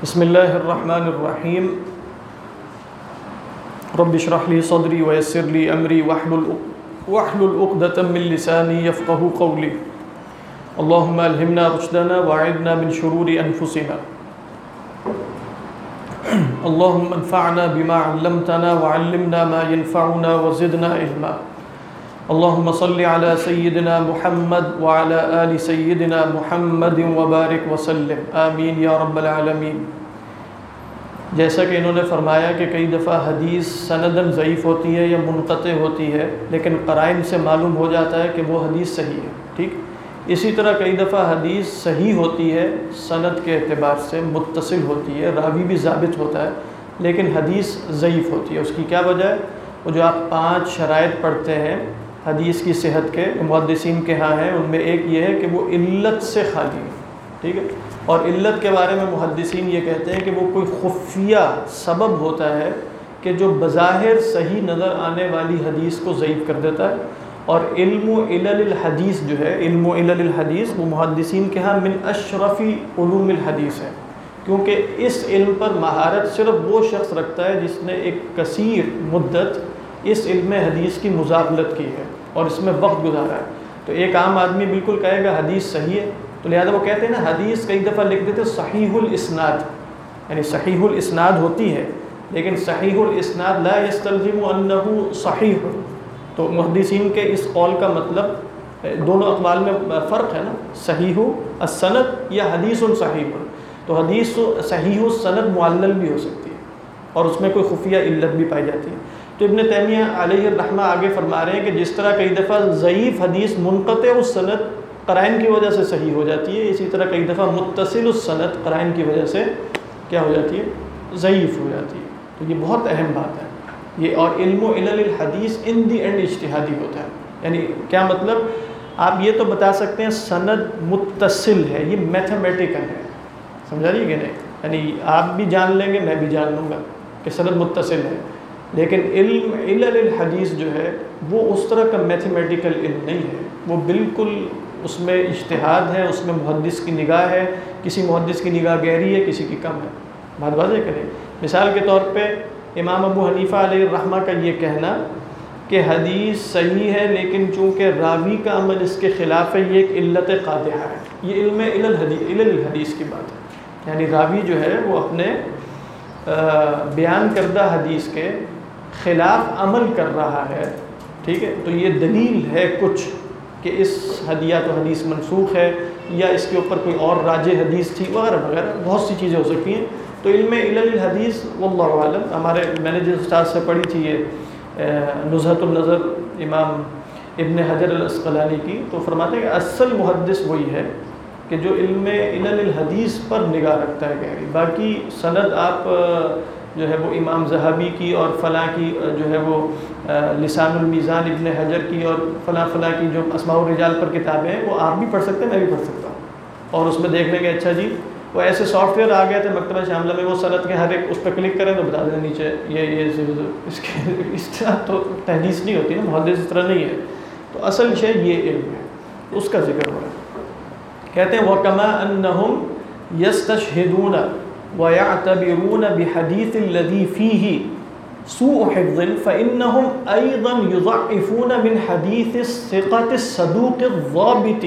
بسم اللہ الرحمن الرحیم رب اشرح لی صدری ویسر لی امری واحلل عقدۃ من لسانی یفقهوا قولی اللہم الہمنا رشدنا واعذنا من شرور انفسنا اللہم انفعنا بما علمتنا وعلمنا ما ينفعنا وزدنا علما اللہم صل علی سیدنا محمد وعلی آل سیدنا محمد وبارک وسلم آمین یا رب العالمین۔ جیسا کہ انہوں نے فرمایا کہ کئی دفعہ حدیث سنداً ضعیف ہوتی ہے یا منقطع ہوتی ہے، لیکن قرائن سے معلوم ہو جاتا ہے کہ وہ حدیث صحیح ہے، ٹھیک۔ اسی طرح کئی دفعہ حدیث صحیح ہوتی ہے سند کے اعتبار سے، متصل ہوتی ہے، راوی بھی ثابت ہوتا ہے، لیکن حدیث ضعیف ہوتی ہے۔ اس کی کیا وجہ ہے؟ وہ جو آپ 5 شرائط پڑھتے ہیں حدیث کی صحت کے، محدثین کے ہاں ہیں، ان میں ایک یہ ہے کہ وہ علت سے خالی ہے، ٹھیک ہے۔ اور علت کے بارے میں محدثین یہ کہتے ہیں کہ وہ کوئی خفیہ سبب ہوتا ہے کہ جو بظاہر صحیح نظر آنے والی حدیث کو ضعیف کر دیتا ہے۔ اور علم و علل الحدیث جو ہے، علم و علل الحدیث، وہ محدثین کے ہاں من اشرف علوم الحدیث ہے، کیونکہ اس علم پر مہارت صرف وہ شخص رکھتا ہے جس نے ایک کثیر مدت اس علم حدیث کی مزاولت کی ہے اور اس میں وقت گزارا ہے۔ تو ایک عام آدمی بالکل کہے گا حدیث صحیح ہے، تو لہذا وہ کہتے ہیں نا، حدیث کئی دفعہ لکھ دیتے صحیح الاسناد، یعنی صحیح الاسناد ہوتی ہے، لیکن صحیح الاسناد لا یستلزم انہ صحیح۔ تو محدثین کے اس قول کا مطلب، دونوں اقوال میں فرق ہے نا، صحیح السند یا حدیث صحیح۔ تو حدیث صحیح السند معلل بھی ہو سکتی ہے اور اس میں کوئی خفیہ علت بھی پائی جاتی ہے۔ تو ابن تیمیہ علیہ الرحمہ آگے فرما رہے ہیں کہ جس طرح کئی دفعہ ضعیف حدیث منقطع السند قرائن کی وجہ سے صحیح ہو جاتی ہے، اسی طرح کئی دفعہ متصل السند قرائن کی وجہ سے کیا ہو جاتی ہے؟ ضعیف ہو جاتی ہے۔ تو یہ بہت اہم بات ہے یہ۔ اور علم و علل الحدیث ان دی اینڈ اجتہادی ہوتا ہے، یعنی کیا مطلب؟ آپ یہ تو بتا سکتے ہیں سند متصل ہے، یہ میتھمیٹیکل ہے، سمجھا رہی ہے کہ نہیں؟ یعنی آپ بھی جان لیں گے، میں بھی جان لوں گا کہ سند متصل ہے، لیکن علم علل الحدیث جو ہے وہ اس طرح کا میتھمیٹیکل علم نہیں ہے، وہ بالکل اس میں اجتہاد ہے، اس میں محدث کی نگاہ ہے، کسی محدث کی نگاہ گہری ہے، کسی کی کم ہے۔ بات واضح کریں، مثال کے طور پہ امام ابو حنیفہ علیہ الرحمہ کا یہ کہنا کہ حدیث صحیح ہے لیکن چونکہ راوی کا عمل اس کے خلاف ہے، یہ ایک علت قادحہ ہے، یہ علم علل الحدیث کی بات ہے۔ یعنی راوی جو ہے وہ اپنے بیان کردہ حدیث کے خلاف عمل کر رہا ہے، ٹھیک ہے، تو یہ دلیل ہے کچھ کہ اس حدیث و حدیث منسوخ ہے، یا اس کے اوپر کوئی اور راجح حدیث تھی، وغیرہ وغیرہ، بہت سی چیزیں ہو سکتی ہیں۔ تو علم علل الحدیث واللہ اعلم، میں نے جس استاد سے پڑھی تھی یہ نزہۃ النظر امام ابن حجر العسقلانی کی، تو فرماتے ہیں کہ اصل محدث وہی ہے کہ جو علم علل الحدیث پر نگاہ رکھتا ہے گہری۔ باقی سند آپ جو ہے وہ امام ذہبی کی اور فلاں کی جو ہے وہ لسان المیزان ابن حجر کی اور فلاں کی جو اسماء الرجال پر کتابیں ہیں، وہ آپ بھی پڑھ سکتے ہیں، میں بھی پڑھ سکتا ہوں، اور اس میں دیکھ لیں گے اچھا جی وہ ایسے سافٹ ویئر آ گئے تھے مکتبہ شاملہ میں، وہ سند کے ہر ایک اس پہ کلک کریں تو بتا دیں نیچے یہ اس طرح تو تحدیث نہیں ہوتی نا، محدث اس طرح نہیں ہے۔ تو اصل شے یہ علم ہے، اس کا ذکر ہو رہا ہے۔ کہتے ہیں وَكَمَا أَنَّهُمْ يَسْتَشْهِدُونَ وَيَعْتَبِرُونَ بِحَدِيثِ الَّذِي فِيهِ سُوءُ حِفْظٍ فَإِنَّهُمْ أَيْضًا يُضَعِّفُونَ مِنْ حَدِيثِ الثِّقَةِ الصَّدُوقِ الضَّابِطِ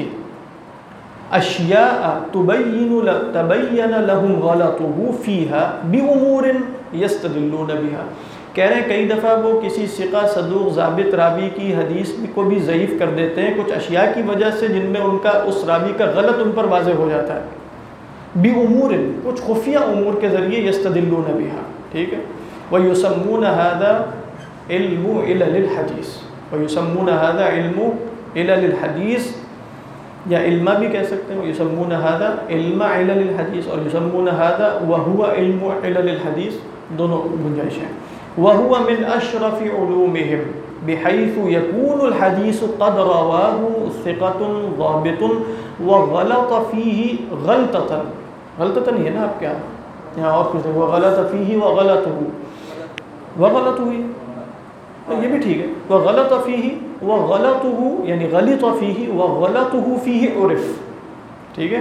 أَشْيَاءَ تَبَيَّنَ لَهُمْ غَلَطُهُ فِيهَا بِأُمُورٍ يَسْتَدِلُّونَ بِهَا۔ کہہ رہے ہیں کئی دفعہ وہ کسی ثقہ صدوق ضابط راوی کی حدیث کو بھی ضعیف کر دیتے ہیں کچھ اشیاء کی وجہ سے، جن میں ان کا اس راوی کا غلط ان پر واضح ہو جاتا ہے، بِأُمُورٍ کچھ خفیہ امور کے ذریعے، یستدلون بہا، ٹھیک ہے۔ وَيُسَمُّونَ هَذَا عِلْمُ عِلَلِ الْحَدِيثِ، وَيُسَمُّونَ هَذَا عِلْمُ عِلَلِ الْحَدِيثِ، یا علمہ بھی کہہ سکتے ہیں، وَيُسَمُّونَ هَذَا عِلْمَ عِلَلِ الْحَدِيثِ، اور يُسَمُّونَ هَذَا وَهُوَ عِلْمُ عِلَلِ الْحَدِيثِ، دونوں گنجائش ہیں۔ وَهُوَ مِنْ أَشْرَفِ عُلُومِهِمْ بحيث يكون الحديث قد رواه ثقة ضابط وغلط فيه غلطة نہیں ہے نا آپ کیا یہاں اور کچھ وغلط فيه وغلط ہوئی، یہ بھی ٹھیک ہے، وغلط فيه وغلطه یعنی غلط فيه وغلطه فيه عرف، ٹھیک ہے،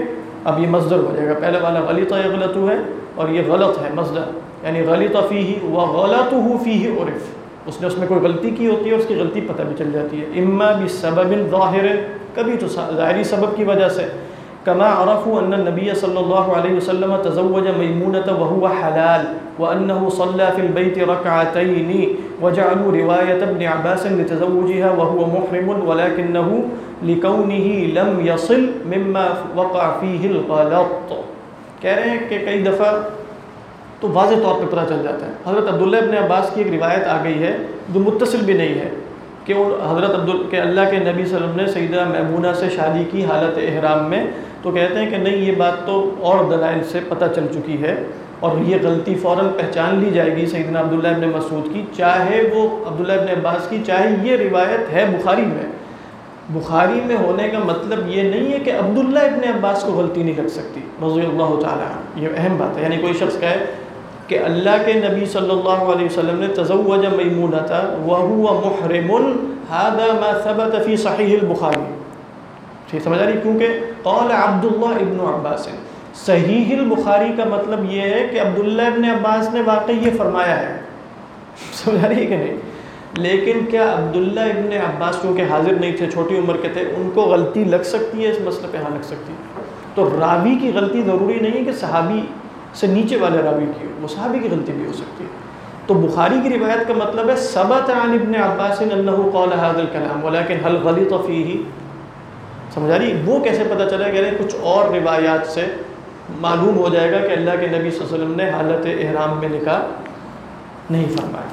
اب یہ مصدر ہو جائے گا، پہلے والا غلط یغلط ہے اور یہ غلط ہے مصدر، یعنی غلط فیہ وغلطہ فیہ عرف، اس نے اس میں کوئی غلطی کی ہوتی ہے اور اس کی غلطی پتہ بھی چل جاتی ہے، اما بسبب ظاہر، کبھی تو ظاہری سبب کی وجہ سے، کما عرفوا ان النبی صلی اللہ علیہ وسلم تزوج میمونۃ وهو حلال وانه صلى في البيت ركعتين وجعلوا رواية ابن عباس لتزوجها وهو محرم ولكنه لكونه لم يصل مما وقع فيه الغلط. کہہ رہے ہیں کہ کئی دفعہ تو واضح طور پہ پتہ چل جاتا ہے. حضرت عبداللہ ابن عباس کی ایک روایت آ گئی ہے جو متصل بھی نہیں ہے کہ حضرت کہ اللہ کے نبی صلی اللہ علیہ وسلم نے سیدہ میمونہ سے شادی کی حالت احرام میں، تو کہتے ہیں کہ نہیں، یہ بات تو اور دلائل سے پتہ چل چکی ہے اور یہ غلطی فوراً پہچان لی جائے گی سیدنا عبداللہ ابن مسعود کی، چاہے وہ عبداللہ ابن عباس کی، چاہے یہ روایت ہے بخاری میں. بخاری میں ہونے کا مطلب یہ نہیں ہے کہ عبداللہ ابن عباس کو غلطی نہیں لگ سکتی رضی اللہ تعالیٰ عنہ. یہ اہم بات ہے. یعنی کوئی شخص کہے کہ اللہ کے نبی صلی اللہ علیہ وسلم نے تزوج میمونۃ وہو محرم، ھذا ما ثبت فی صحیح البخاری. ٹھیک سمجھ آ رہی؟ کیونکہ قال عبداللہ ابن عباس، صحیح البخاری کا مطلب یہ ہے کہ عبداللہ ابن عباس نے واقعی یہ فرمایا ہے. سمجھ آ رہی ہے کہ نہیں؟ لیکن کیا عبداللہ ابن عباس چونکہ حاضر نہیں تھے، چھوٹی عمر کے تھے، ان کو غلطی لگ سکتی ہے اس مسئلے پہ؟ ہاں لگ سکتی ہے. تو راوی کی غلطی ضروری نہیں ہے کہ صحابی سے نیچے والے راوی کی، وہ صحابی کی غلطی بھی ہو سکتی ہے. تو بخاری کی روایت کا مطلب ہے ثبت عن ابن عباس انہ قال هذا الكلام ولكن هل غلط فيه. سمجھ آ رہی؟ وہ کیسے پتہ چلا کہ کچھ اور روایات سے معلوم ہو جائے گا کہ اللہ کے نبی صلی اللہ علیہ وسلم نے حالت احرام میں نکاح نہیں فرمایا.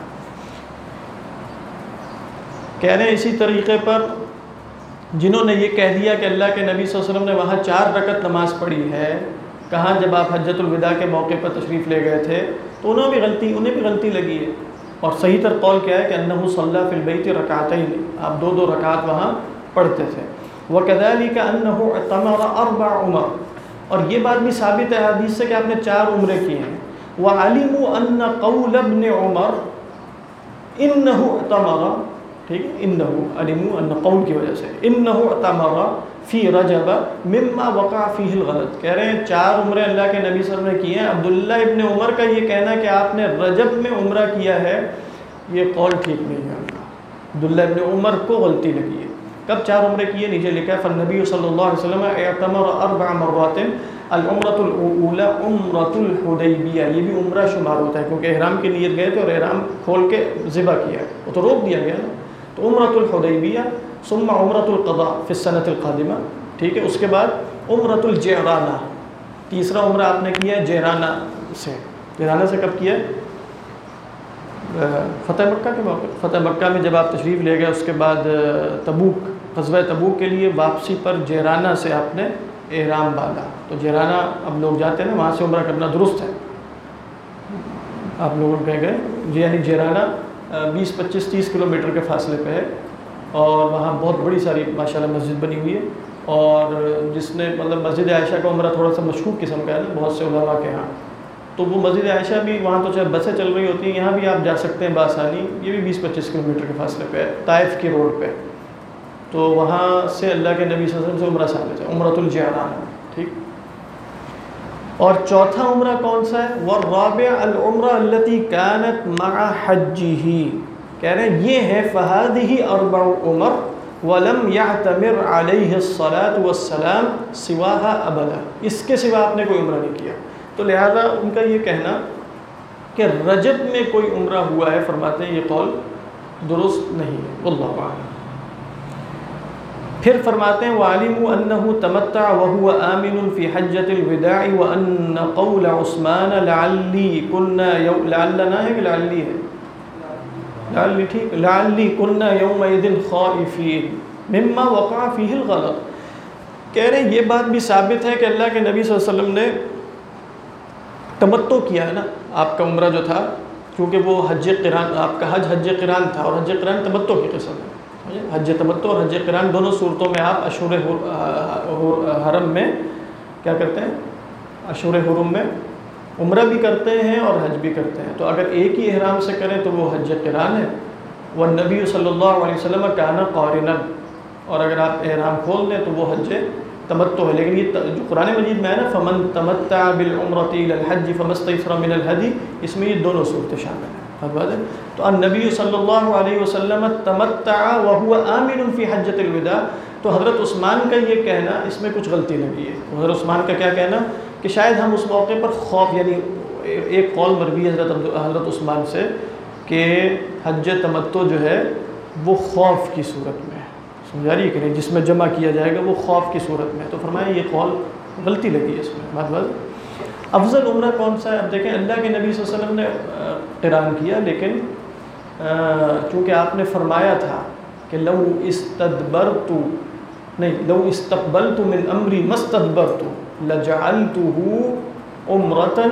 کہہ رہے ہیں اسی طریقے پر جنہوں نے یہ کہہ دیا کہ اللہ کے نبی صلی اللہ علیہ وسلم نے وہاں 4 رکعت نماز پڑھی ہے، کہاں جب آپ حجۃ الوداع کے موقع پر تشریف لے گئے تھے، تو انہیں بھی غلطی لگی ہے. اور صحیح تر قول کیا ہے کہ انہ صلی فی البیت رکعتین، آپ 2 رکعت وہاں پڑھتے تھے. وکذالک انہ اعتمر 4 عمر، اور یہ بات بھی ثابت ہے حدیث سے کہ آپ نے 4 عمرے کیے ہیں. وعلموا ان قول ابن عمر انہ اعتمر، ٹھیک ہے، انہ علموا ان قول کی وجہ سے انہ اعتمر فی رجب مما وقع فیہ الغلط. کہہ رہے ہیں 4 عمرے اللہ کے نبی صلی اللہ علیہ وسلم نے کیے ہیں. عبداللہ ابن عمر کا یہ کہنا کہ آپ نے رجب میں عمرہ کیا ہے، یہ قول ٹھیک نہیں ہے. عبداللہ ابن عمر کو غلطی لگی ہے. کب 4 عمرے کیے؟ نیچے لکھا ہے فالنبی صلی اللہ علیہ وسلم اعتمر 4 مرات، العمرۃ الاولی عمرۃ الحدیبیہ. یہ بھی عمرہ شمار ہوتا ہے کیونکہ احرام کی نیت گئے تھے اور احرام کھول کے ذبح کیا ہے، وہ تو روک دیا گیا نا. تو عمرۃ الحدیبیہ ثم عمرۃ القضاء فی السنۃ القادمہ، ٹھیک ہے. اس کے بعد عمرۃ الجعرانہ، تیسرا عمرہ آپ نے کیا ہے جعرانہ سے. جعرانہ سے کب کیا؟ فتح مکہ کے موقع. فتح مکہ میں جب آپ تشریف لے گئے، اس کے بعد تبوک، غزوہ تبوک کے لیے واپسی پر جعرانہ سے آپ نے احرام باندھا. تو جعرانہ اب لوگ جاتے ہیں نا، وہاں سے عمرہ کرنا درست ہے. آپ لوگوں کہہ گئے یعنی جعرانہ 20-25-30 کلومیٹر کے فاصلے پہ ہے، اور وہاں بہت بڑی ساری ماشاءاللہ مسجد بنی ہوئی ہے. اور جس نے مطلب مسجد عائشہ کا عمرہ تھوڑا سا مشکوک قسم کا ہے نا بہت سے علماء کے ہاں، تو وہ مسجد عائشہ بھی وہاں تو چاہے بسیں چل رہی ہوتی ہیں، یہاں بھی آپ جا سکتے ہیں بآسانی. یہ بھی 20-25 کلومیٹر کے فاصلے پہ ہے، طائف کی روڈ پہ. تو وہاں سے اللہ کے نبی صلی اللہ علیہ وسلم سے عمرہ ثابت ہے، عمرۃ الجعرانہ. ٹھیک. اور چوتھا عمرہ کون سا ہے؟ والرابع العمرہ التي كانت مع حجہ. کہہ رہے ہیں یہ ہے فهذه 4 عمر ولم يعتمر علیہ الصلاۃ والسلام سواها ابدا. اس کے سوا آپ نے کوئی عمرہ نہیں کیا. تو لہذا ان کا یہ کہنا کہ رجب میں کوئی عمرہ ہوا ہے، فرماتے ہیں یہ قول درست نہیں ہے، واللہ اعلم. پھر فرماتے ہیں وَعَلِمُوا أَنَّهُ تَمَتَّعَ وَهُوَ آمِنٌ فِي حَجَّةِ الْوِدَاعِ وَأَنَّ قَوْلَ عُثْمَانَ لَعَلِّي كُنَّا لَعَلَّنَا ہے کہ لعلی ہے؟ لعلی. ٹھیک. لعلی كُنَّا يَوْمَئِذٍ خَائِفِينَ مِمَّا وَقَعَ فِيهِ الْغَلَطُ. کہہ رہے ہیں یہ بات بھی ثابت ہے کہ اللہ کے نبی صلی اللہ علیہ وسلم نے تمتع کیا ہے نا. آپ کا عمرہ جو تھا، کیونکہ وہ حج قران، آپ کا حج قران تھا، اور حج قران تمتع کی قسم ہے. حج تمتع اور حج قران دونوں صورتوں میں آپ اشہر حرم میں کیا کرتے ہیں؟ اشہر حرم میں عمرہ بھی کرتے ہیں اور حج بھی کرتے ہیں. تو اگر ایک ہی احرام سے کریں تو وہ حج قران ہے. والنبی صلی اللہ علیہ وسلم کان قارنا، اور اگر آپ احرام کھول دیں تو وہ حج تمتع ہے، لیکن یہ جو قرآن مجید میں ہے نا فمن تمتع بالعمرۃ الی الحج فما استیسر من الہدی، اس میں یہ دونوں صورتیں شامل ہیں. تو النبی صلی اللہ علیہ وسلم تمتع وهو آمن فی حجۃ الوداع. تو حضرت عثمان کا یہ کہنا اس میں کچھ غلطی لگی ہے. حضرت عثمان کا کیا کہنا کہ شاید ہم اس موقع پر خوف، یعنی ایک قول مروی ہے حضرت عثمان سے کہ حج تمتع جو ہے وہ خوف کی صورت میں ہے، سمجھا رہی ہے کہ نہیں، جس میں جمع کیا جائے گا وہ خوف کی صورت میں ہے. تو فرمایا یہ قول غلطی لگی ہے اس میں. بات افضل عمرہ کون سا ہے؟ اب دیکھیں اللہ کے نبی صلی اللہ علیہ وسلم نے قران کیا، لیکن چونکہ آپ نے فرمایا تھا کہ لو استقبلت من امری ما استدبرت لجعلته عمرة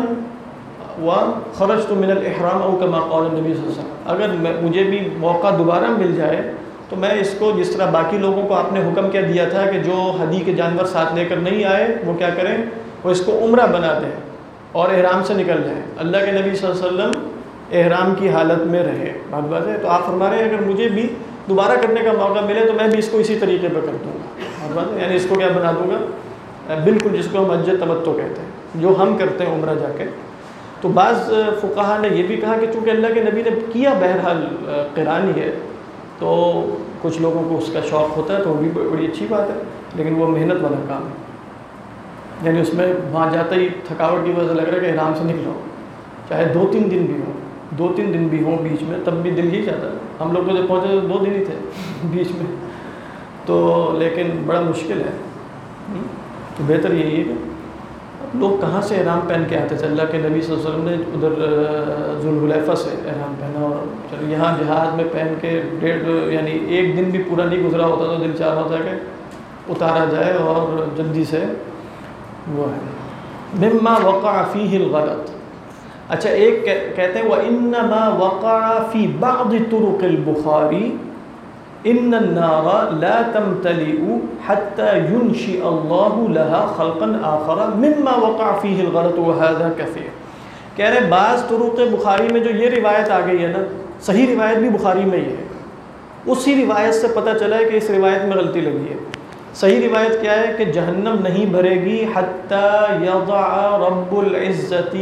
وخرجت من الاحرام او كما قال النبی صلی اللہ علیہ وسلم. اگر مجھے بھی موقع دوبارہ مل جائے تو میں اس کو، جس طرح باقی لوگوں کو آپ نے حکم کیا دیا تھا کہ جو ہدی کے جانور ساتھ لے کر نہیں آئے وہ کیا کریں، وہ اس کو عمرہ بنا دیں اور احرام سے نکل جائیں. اللہ کے نبی صلی اللہ علیہ وسلم احرام کی حالت میں رہے. بات ہے. تو آپ فرما رہے ہیں اگر مجھے بھی دوبارہ کرنے کا موقع ملے تو میں بھی اس کو اسی طریقے پہ کر دوں گا. بات ہے، یعنی اس کو کیا بنا دوں گا، بالکل جس کو ہم حج تمتع کہتے ہیں، جو ہم کرتے ہیں عمرہ جا کے. تو بعض فقہا نے یہ بھی کہا کہ چونکہ اللہ کے نبی نے کیا بہرحال قران ہی ہے تو کچھ لوگوں کو اس کا شوق ہوتا ہے تو وہ بھی بڑی اچھی بات ہے، لیکن وہ محنت والا کام ہے. یعنی اس میں وہاں جاتا ہی تھکاوٹ کی وجہ سے لگ رہا ہے کہ آرام سے نکلو، چاہے 2-3 دن بھی ہوں، 2-3 دن بھی ہوں بیچ میں، تب بھی دل ہی جاتا ہے. ہم لوگ تو جب پہنچے تو 2 دن ہی تھے بیچ میں، تو لیکن بڑا مشکل ہے. تو بہتر یہی ہے کہ لوگ کہاں سے احرام پہن کے آتے تھے. اللہ کے نبی صلی اللہ علیہ وسلم نے ادھر ذوالحلیفہ سے احرام پہنا، اور چلو یہاں جہاز میں پہن کے یعنی 1 دن بھی پورا نہیں گزرا ہوتا تو دل چاہ رہا ہوتا کہ اتارا جائے اور جلدی سے وہ ہے. مما وقع فیہ الغلط. اچھا ایک کہتے ہیں وَإِنَّمَا وَقَعَ فِي بَعْضِ طُرُقِ الْبُخَارِ إِنَّ النَّارَ لَا تَمْتَلِئُ حَتَّى يُنْشِئَ اللَّهُ لَهَا خَلْقًا آخَرَ مِمَّا وَقَعَ فِيهِ الْغَلَطُ وَهَذَا كَثِيرٌ. کہہ رہے بعض طرق بخاری میں جو یہ روایت آ گئی ہے نا، صحیح روایت بھی بخاری میں ہی ہے، اسی روایت سے پتہ چلا ہے کہ اس روایت میں غلطی لگی ہے. صحیح روایت کیا ہے کہ جہنم نہیں بھرے گی حتی یضع رب العزت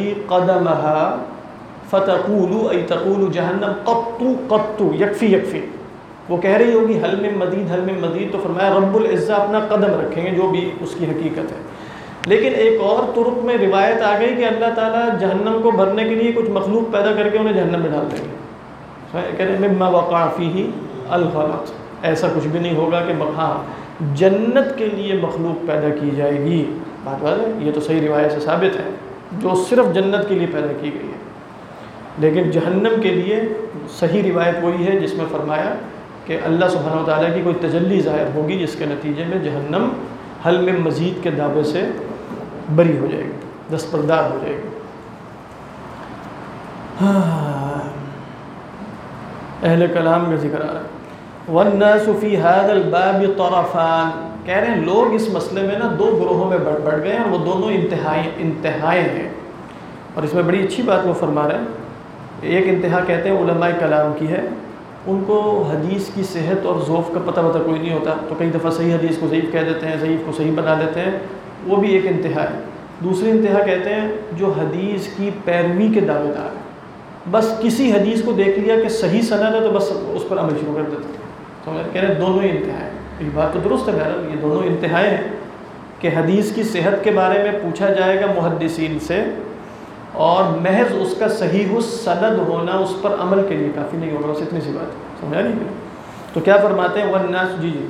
قدمها فتقول ای تقول جہنم قط قط یکفی یکفی. وہ کہہ رہی ہوگی حل من مزید حل من مزید، تو فرمایا رب العزت اپنا قدم رکھیں گے، جو بھی اس کی حقیقت ہے. لیکن ایک اور طرق میں روایت آ گئی کہ اللہ تعالیٰ جہنم کو بھرنے کے لیے کچھ مخلوق پیدا کر کے انہیں جہنم میں ڈال دیں گے. کہہ رہے ہیں مما وقع فیہ الغلط. ایسا کچھ بھی نہیں ہوگا کہ ہاں جنت کے لیے مخلوق پیدا کی جائے گی. بات ہے، یہ تو صحیح روایت سے ثابت ہے، جو صرف جنت کے لیے پیدا کی گئی ہے. لیکن جہنم کے لیے صحیح روایت وہی ہے جس میں فرمایا کہ اللہ سبحانہ وتعالیٰ کی کوئی تجلی ظاہر ہوگی جس کے نتیجے میں جہنم حل میں مزید کے دعوے سے بری ہو جائے گی، دستبردار ہو جائے گی. اہل کلام کا ذکر آ رہا ہے. وَالنَّاسُ فِي هَذَا الْبَابِ طَرَفَانِ. کہہ رہے ہیں لوگ اس مسئلے میں نا 2 گروہوں میں بڑھ گئے ہیں، اور وہ دونوں انتہائیں ہیں. اور اس میں بڑی اچھی بات وہ فرما رہے ہیں. ایک انتہا کہتے ہیں علماء کلام کی ہے، ان کو حدیث کی صحت اور ضعف کا پتہ کوئی نہیں ہوتا، تو کئی دفعہ صحیح حدیث کو ضعیف کہہ دیتے ہیں، ضعیف کو صحیح بنا دیتے ہیں، وہ بھی ایک انتہا ہے. دوسری انتہا کہتے ہیں جو حدیث کی پیروی کے دعوے دار ہیں، بس کسی حدیث کو دیکھ لیا کہ صحیح سند ہے تو بس اس پر عمل شروع کر دیتے ہیں. کہہ رہے ہیں دونوں ہی انتہائیں. یہ بات تو درست ہے، بہرحال یہ دونوں انتہائیں ہیں کہ حدیث کی صحت کے بارے میں پوچھا جائے گا محدثین سے، اور محض اس کا صحیح السند ہونا اس پر عمل کے لیے کافی نہیں ہوگا. بس اتنی سی بات ہے، سمجھا نہیں. تو کیا فرماتے ہیں والناس. جی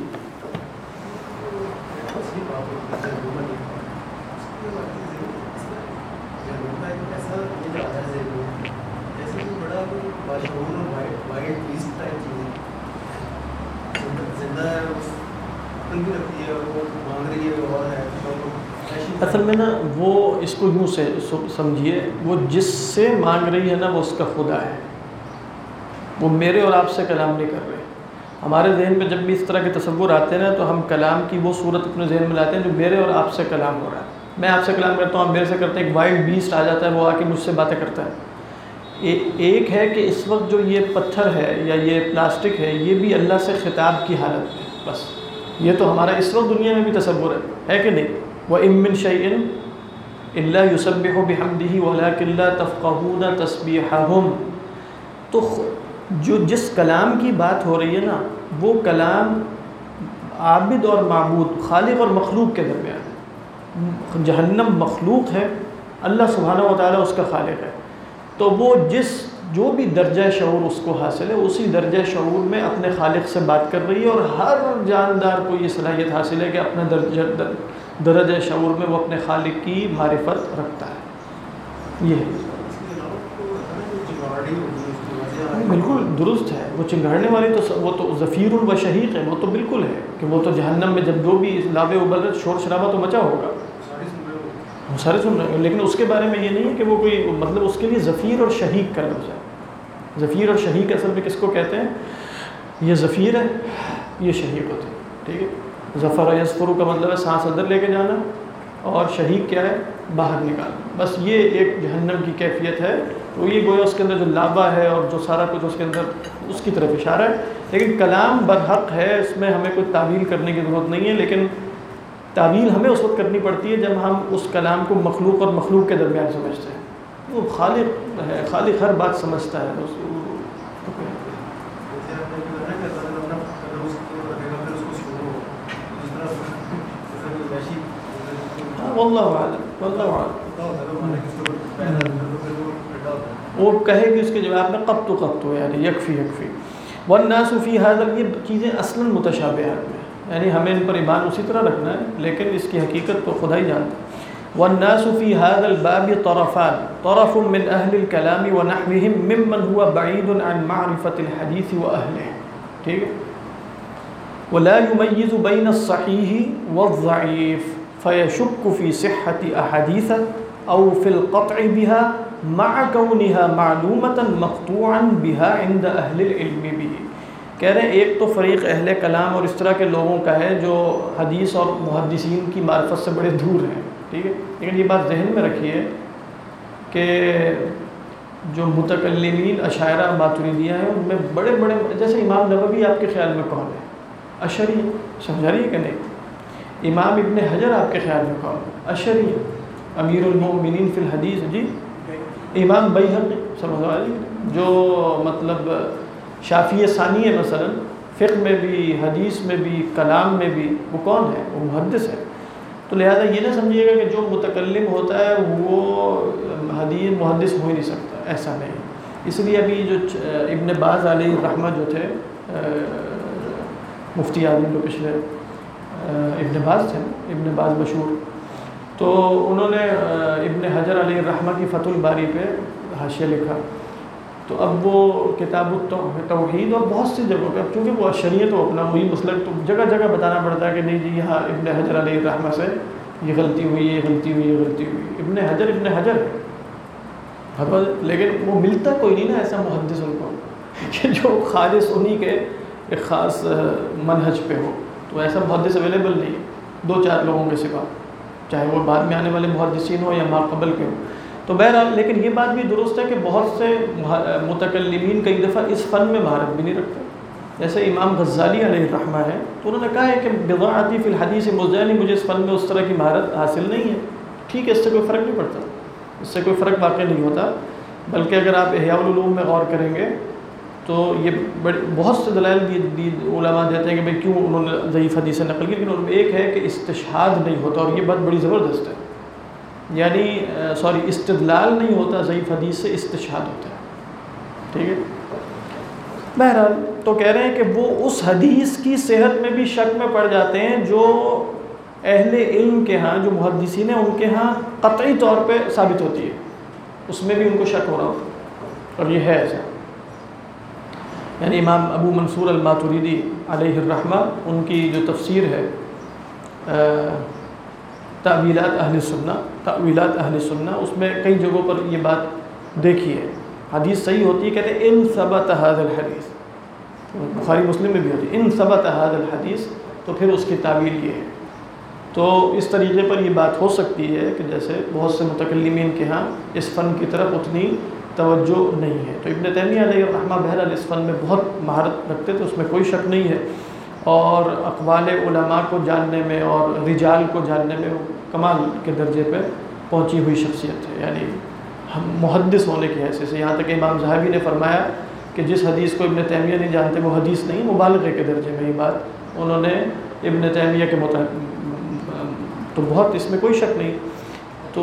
اصل میں نا وہ اس کو یوں سے سمجھیے، وہ جس سے مانگ رہی ہے نا وہ اس کا خدا ہے، وہ میرے اور آپ سے کلام نہیں کر رہے. ہمارے ذہن میں جب بھی اس طرح کے تصور آتے ہیں نا تو ہم کلام کی وہ صورت اپنے ذہن میں لاتے ہیں جو میرے اور آپ سے کلام ہو رہا ہے. میں آپ سے کلام کرتا ہوں، آپ میرے سے کرتے ہیں. ایک وائلڈ بیسٹ آ جاتا ہے، وہ آ کے مجھ سے باتیں کرتا ہے. ایک ہے کہ اس وقت جو یہ پتھر ہے یا یہ پلاسٹک ہے، یہ بھی اللہ سے خطاب کی حالت ہے. بس یہ تو ہمارا اس وقت دنیا میں بھی تصور ہے کہ نہیں؟ وَإِن مِّن شَيْءٍ إِلَّا يُسَبِّحُ بِحَمْدِهِ وَلَٰكِن لَّا تَفْقَهُونَ تَسْبِيحَهُمْ۔ تو جو جس کلام کی بات ہو رہی ہے نا، وہ کلام عابد اور معبود، خالق اور مخلوق کے درمیان ہے۔ جہنم مخلوق ہے، اللہ سبحانہ و تعالیٰ اس کا خالق ہے، تو وہ جو بھی درجہ شعور اس کو حاصل ہے، اسی درجہ شعور میں اپنے خالق سے بات کر رہی ہے، اور ہر جاندار کو یہ صلاحیت حاصل ہے کہ اپنا درجہ شعور میں وہ اپنے خالق کی معرفت رکھتا ہے۔ یہ بالکل درست ہے، وہ چنگاڑنے والی تو وہ تو ظفیر و شہیق ہے، وہ تو بالکل ہے کہ وہ تو جہنم میں جب جو بھی لابے ابل شور شرابہ تو مچا ہوگا، وہ سارے سن رہے ہیں، لیکن اس کے بارے میں یہ نہیں ہے کہ وہ کوئی مطلب اس کے لیے ظفیر اور شہیق کا لفظ ہے۔ ظفیر اور شہیق اصل میں کس کو کہتے ہیں؟ یہ ظفیر ہے، یہ شہیق ہوتے ہیں، ٹھیک ہے۔ ظفر یظفر کا مطلب ہے سانس اندر لے کے جانا، اور شہیق کیا ہے؟ باہر نکالنا۔ بس یہ ایک جہنم کی کیفیت ہے، تو یہ گویا اس کے اندر جو لابا ہے اور جو سارا کچھ اس کے اندر اس کی طرف اشارہ ہے، لیکن کلام برحق ہے، اس میں ہمیں کوئی تعویل کرنے کی ضرورت نہیں ہے، لیکن تعویل ہمیں اس وقت کرنی پڑتی ہے جب ہم اس کلام کو مخلوق اور مخلوق کے درمیان سمجھتے ہیں۔ وہ خالق ہے، خالق ہر بات سمجھتا ہے۔ واللہ اعلم، واللہ اعلم۔ وہ کہے گی اس کے جواب میں قط قط، یعنی یکفی یکفی۔ والناس فی ھذا، یہ چیزیں اصلاً متشابہات میں، یعنی ہمیں ان پر ایمان اسی طرح رکھنا ہے، لیکن اس کی حقیقت تو خدا ہی جانتا ہے۔ والناس فی ھذا الباب طرفان، طرف من اہل الکلام ونحوهم ممن هو بعید عن معرفة الحدیث واہلہ، ٹھیک ہے۔ ولا يميز بين الصحيح والضعيف فيشك في صحة أحاديث أو في القطع بها مع كونها معلومة مقطوعا بها عند أهل العلم به۔ کہہ رہے ہیں ایک تو فریق اہل کلام اور اس طرح کے لوگوں کا ہے جو حدیث اور محدثین کی معرفت سے بڑے دور ہیں، ٹھیک ہے، لیکن یہ بات ذہن میں رکھیے کہ جو متکلمین اشاعرہ ماتریدیہ ہیں ان میں بڑے بڑے، جیسے امام نووی آپ کے خیال میں کون ہے؟ اشعری، سمجھا رہی ہے کہ نہیں؟ امام ابن حجر آپ کے خیال میں کون ہے؟ اشعری، امیر المؤمنین فی الحدیث، جی امام بیہقی، سمجھ رہی ہے، جو مطلب شافعی ثانی ہے مثلا، فقہ میں بھی، حدیث میں بھی، کلام میں بھی، وہ کون ہے؟ وہ محدث ہے۔ تو لہذا یہ نہ سمجھیے گا کہ جو متکلم ہوتا ہے وہ حدیث محدث ہو ہی نہیں سکتا، ایسا نہیں۔ اس لیے ابھی جو ابن باز علیہ الرحمہ جو تھے، مفتی اعظم جو پچھلے ابن باز تھے، ابن باز مشہور، تو انہوں نے ابن حجر علیہ الرحمہ کی فتح الباری پہ حاشیہ لکھا، تو اب وہ کتاب التوحید اور بہت سی جگہوں پہ، اب چونکہ وہ شریعت و اپنا وہی مسلک، تو جگہ جگہ بتانا پڑتا ہے کہ نہیں جی یہاں ابن حجر علیہ الرحمہ سے یہ غلطی ہوئی، یہ غلطی ہوئی، یہ غلطی ہوئی۔ ابن حجر لیکن وہ ملتا کوئی نہیں نا ایسا محدث ان کو کہ جو خالص انہی کے ایک خاص منہج پہ ہو، تو ایسا محدث اویلیبل نہیں ہے دو چار لوگوں کے سوا، چاہے وہ بعد میں آنے والے محدثین ہوں یا ما قبل کے ہوں۔ تو بہرحال لیکن یہ بات بھی درست ہے کہ بہت سے متکلمین کئی دفعہ اس فن میں مہارت بھی نہیں رکھتے، جیسے امام غزالی علیہ الرحمہ ہے، تو انہوں نے کہا ہے کہ بضاعتی فی الحدیث مزدانی، مجھے اس فن میں اس طرح کی مہارت حاصل نہیں ہے، ٹھیک ہے، اس سے کوئی فرق نہیں پڑتا، اس سے کوئی فرق واقع نہیں ہوتا، بلکہ اگر آپ احیاء العلوم میں غور کریں گے تو یہ بہت سے دلائل علماء دیتے ہیں کہ بھئی کیوں انہوں نے ضعیف حدیث نقل کی، لیکن ان میں ایک ہے کہ استشہاد نہیں ہوتا، اور یہ بات بڑی زبردست ہے، یعنی استدلال نہیں ہوتا ضعیف حدیث سے، استشہاد ہوتا ہے، ٹھیک ہے۔ بہرحال تو کہہ رہے ہیں کہ وہ اس حدیث کی صحت میں بھی شک میں پڑ جاتے ہیں جو اہل علم کے ہاں، جو محدثین ہیں ان کے ہاں قطعی طور پہ ثابت ہوتی ہے، اس میں بھی ان کو شک ہو رہا ہوتا ہے، اور یہ ہے ایسا۔ یعنی امام ابو منصور الماتریدی علیہ الرحمہ، ان کی جو تفسیر ہے تأویلات اہل سنہ، اس میں کئی جگہوں پر یہ بات دیکھی ہے، حدیث صحیح ہوتی ہے، کہتے ہیں ان ثبت ھذا الحدیث، بخاری مسلم میں بھی ہوتی ہے ان ثبت ھذا الحدیث، تو پھر اس کی تعویل یہ ہے۔ تو اس طریقے پر یہ بات ہو سکتی ہے کہ جیسے بہت سے متکلمین کے ہاں اس فن کی طرف اتنی توجہ نہیں ہے، تو ابن تیمیہ علیہ الرحمہ بہرحال اس فن میں بہت مہارت رکھتے تھے، اس میں کوئی شک نہیں ہے، اور اقوال علماء کو جاننے میں اور رجال کو جاننے میں وہ کمال کے درجے پہ پہنچی ہوئی شخصیت ہے، یعنی ہم محدث ہونے کی حیثیت سے، یہاں تک کہ امام ذہبی نے فرمایا کہ جس حدیث کو ابن تیمیہ نہیں جانتے وہ حدیث نہیں، مبالغے کے درجے میں یہ بات انہوں نے ابن تیمیہ کے مطابق، تو بہت اس میں کوئی شک نہیں۔ تو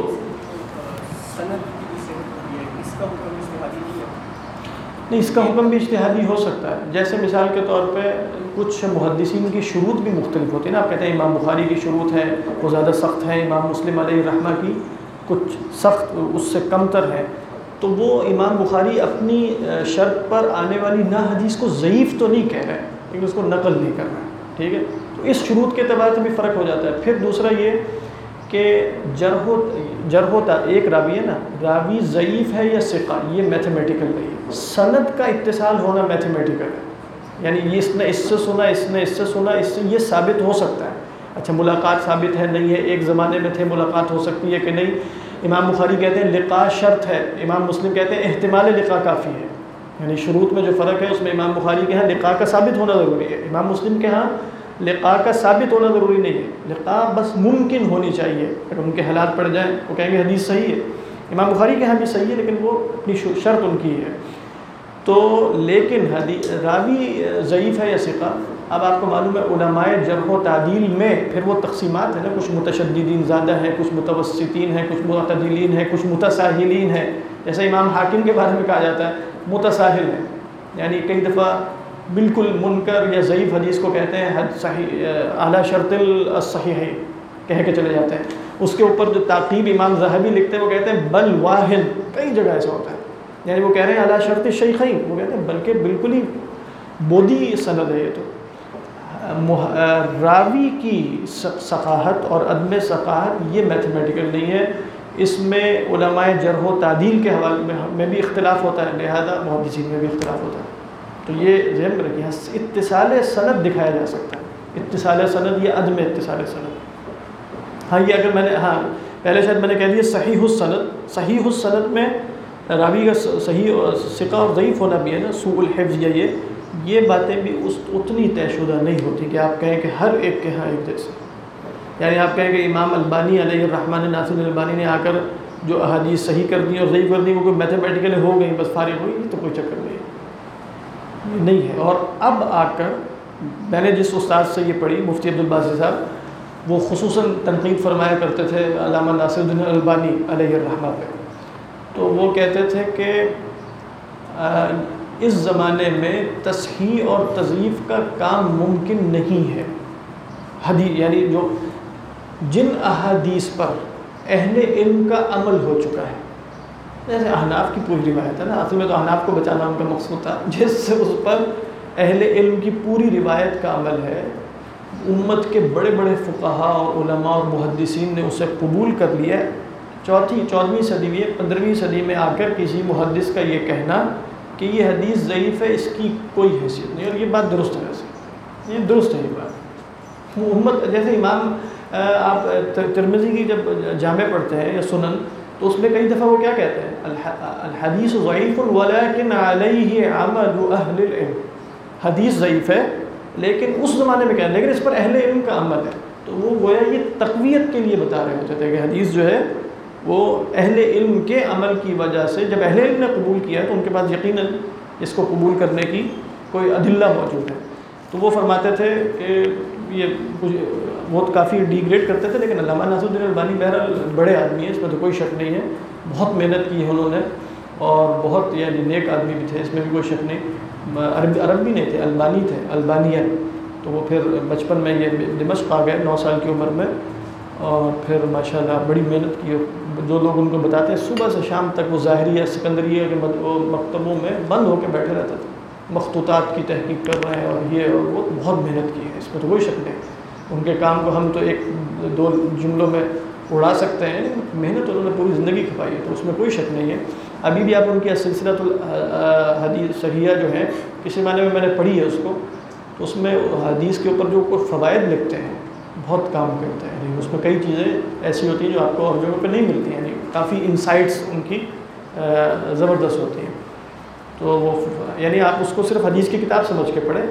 نہیں، اس کا حکم بھی اجتہادی ہو سکتا ہے، جیسے مثال کے طور پہ کچھ محدثین کی شروط بھی مختلف ہوتی ہے نا، آپ کہتے ہیں امام بخاری کی شروط ہے وہ زیادہ سخت ہے، امام مسلم علیہ الرحمہ کی کچھ سخت اس سے کم تر ہے، تو وہ امام بخاری اپنی شرط پر آنے والی نہ حدیث کو ضعیف تو نہیں کہہ رہے ہیں لیکن اس کو نقل نہیں کر رہے ہیں، ٹھیک ہے، تو اس شروط کے اعتبار سے بھی فرق ہو جاتا ہے۔ پھر دوسرا یہ کہ جرح ہوتا ایک راوی ہے نا، راوی ضعیف ہے یا ثقہ، یہ میتھمیٹیکل نہیں ہے، سند کا اتصال ہونا میتھمیٹیکل ہے، یعنی یہ اس نے اس سے سنا، اس نے اس سے سنا، اس سے یہ ثابت ہو سکتا ہے، اچھا ملاقات ثابت ہے نہیں ہے، ایک زمانے میں تھے، ملاقات ہو سکتی ہے کہ نہیں، امام بخاری کہتے ہیں لقاء شرط ہے، امام مسلم کہتے ہیں احتمال لقاء کافی ہے، یعنی شروط میں جو فرق ہے اس میں امام بخاری کے ہاں لقاء کا ثابت ہونا ضروری ہے، امام مسلم کے ہاں لقاء کا ثابت ہونا ضروری نہیں ہے، لقاء بس ممکن ہونی چاہیے، اگر ان کے حالات پڑ جائیں وہ کہیں گے حدیث صحیح ہے، امام بخاری کے ہاں بھی صحیح ہے لیکن وہ اپنی شرط ان کی ہے، تو لیکن راوی ضعیف ہے یا ثقہ، اب آپ کو معلوم ہے علماء جرح و تعدیل میں پھر وہ تقسیمات ہیں نا، کچھ متشددین زیادہ ہیں، کچھ متوسطین ہیں، کچھ معتدلین ہیں، کچھ متساہلین ہیں، جیسے امام حاکم کے بارے میں کہا جاتا ہے متساہل ہے، یعنی کئی دفعہ بالکل منکر یا ضعیف حدیث کو کہتے ہیں حد صحیح اعلیٰ شرط الصحیح کہہ کے چلے جاتے ہیں، اس کے اوپر جو تعقیب امام ذہبی لکھتے ہیں وہ کہتے ہیں بل واہن، کئی جگہ ایسا ہوتا ہے، یعنی وہ کہہ رہے ہیں اعلیٰ شرط الشیخین، وہ کہتے ہیں بلکہ بالکل ہی بودی سند ہے، یہ تو راوی کی ثقاہت اور عدم ثقاہت یہ میتھمیٹیکل نہیں ہے، اس میں علماء جرح و تعدیل کے حوالے میں بھی اختلاف ہوتا ہے، لہذا محدثین میں بھی اختلاف ہوتا ہے، تو یہ ذہن میں رکھیے، اتصال سند دکھایا جا سکتا ہے، اتصال سند یا عدم اتصال سند، ہاں یہ اگر میں نے پہلے شاید میں نے کہہ دیا صحیح السند میں راوی کا صحیح ثقہ اور ضعیف ہونا بھی ہے نا، سوء الحفظ یا یہ باتیں بھی اتنی طے شدہ نہیں ہوتی کہ آپ کہیں کہ ہر ایک کے ہاں ایک جیسے، یعنی آپ کہیں کہ امام البانی علیہ الرحمٰن ناصر البانی نے آ کر جو احادیث صحیح کر دی اور ضعیف کر دی وہ کوئی میتھمیٹیکلی ہو گئی بس فارغ ہوئی، یہ تو کوئی چکر نہیں ہے، نہیں ہے۔ اور اب آ کر میں نے جس استاد سے یہ پڑھی مفتی عبدالباسط صاحب، وہ خصوصاً تنقید فرمایا کرتے تھے علامہ ناصر الدین البانی علیہ الرحمہ پہ، تو وہ کہتے تھے کہ اس زمانے میں تصحیح اور تضعیف کا کام ممکن نہیں ہے، حدیث یعنی جو جن احادیث پر اہل علم کا عمل ہو چکا ہے، جیسے احناف کی پوری روایت ہے نا، اصل میں تو احناف کو بچانا ان کا مقصود تھا، جس سے اس پر اہل علم کی پوری روایت کا عمل ہے، امت کے بڑے بڑے فقہاء اور علماء اور محدثین نے اسے قبول کر لیا، 14ویں صدی میں 15ویں صدی میں آ کر کسی محدث کا یہ کہنا کہ یہ حدیث ضعیف ہے اس کی کوئی حیثیت نہیں، اور یہ بات درست ہے، ویسے یہ درست ہے، یہ بات امت جیسے امام آپ ترمذی کی جب جامع پڑھتے ہیں یا سنن تو اس میں کئی دفعہ وہ کیا کہتے ہیں الحدیث ضعیف ولکن علیہ عمل اہل العلم، حدیث ضعیف ہے لیکن اس زمانے میں کیا ہے لیکن اس پر اہل علم کا عمل ہے، تو وہ گویا یہ تقویت کے لیے بتا رہے ہوتے تھے کہ حدیث جو ہے وہ اہل علم کے عمل کی وجہ سے جب اہل علم نے قبول کیا ہے تو ان کے پاس یقیناً اس کو قبول کرنے کی کوئی ادلہ موجود ہے، تو وہ فرماتے تھے کہ یہ بہت کافی ڈیگریڈ کرتے تھے، لیکن علامہ ناصر الدین البانی بہرحال بڑے آدمی ہیں، اس میں تو کوئی شک نہیں ہے، بہت محنت کی ہے انہوں نے اور بہت یعنی نیک آدمی بھی تھے، اس میں بھی کوئی شک نہیں، عرب بھی نہیں تھے، البانی تھے، البانیہ، تو وہ پھر بچپن میں یہ دمشق آ گئے 9 سال کی عمر میں، اور پھر ماشاءاللہ بڑی محنت کی، جو لوگ ان کو بتاتے ہیں صبح سے شام تک وہ ظاہریہ سکندریہ کے مکتبوں میں بند ہو کے بیٹھے رہتے تھے، مخطوطات کی تحقیق کر رہے ہیں اور یہ اور وہ، بہت محنت کی ہے، اس میں تو کوئی شک نہیں، ان کے کام کو ہم تو 1-2 جملوں میں اڑا سکتے ہیں، محنت انہوں نے پوری زندگی کھپائی ہے، تو اس میں کوئی شک نہیں ہے۔ ابھی بھی آپ ان کی سلسلۃ الحدیث صحیحہ جو ہے کسی معنی میں نے پڑھی ہے اس کو، تو اس میں حدیث کے اوپر جو کوئی فوائد لکھتے ہیں بہت کام کرتے ہیں، یعنی اس میں کئی چیزیں ایسی ہوتی ہیں جو آپ کو اور جگہوں پہ نہیں ملتی ہیں، یعنی کافی انسائٹس ان کی زبردست ہوتی ہیں، تو وہ یعنی آپ اس کو صرف حدیث کی کتاب سمجھ کے پڑھیں،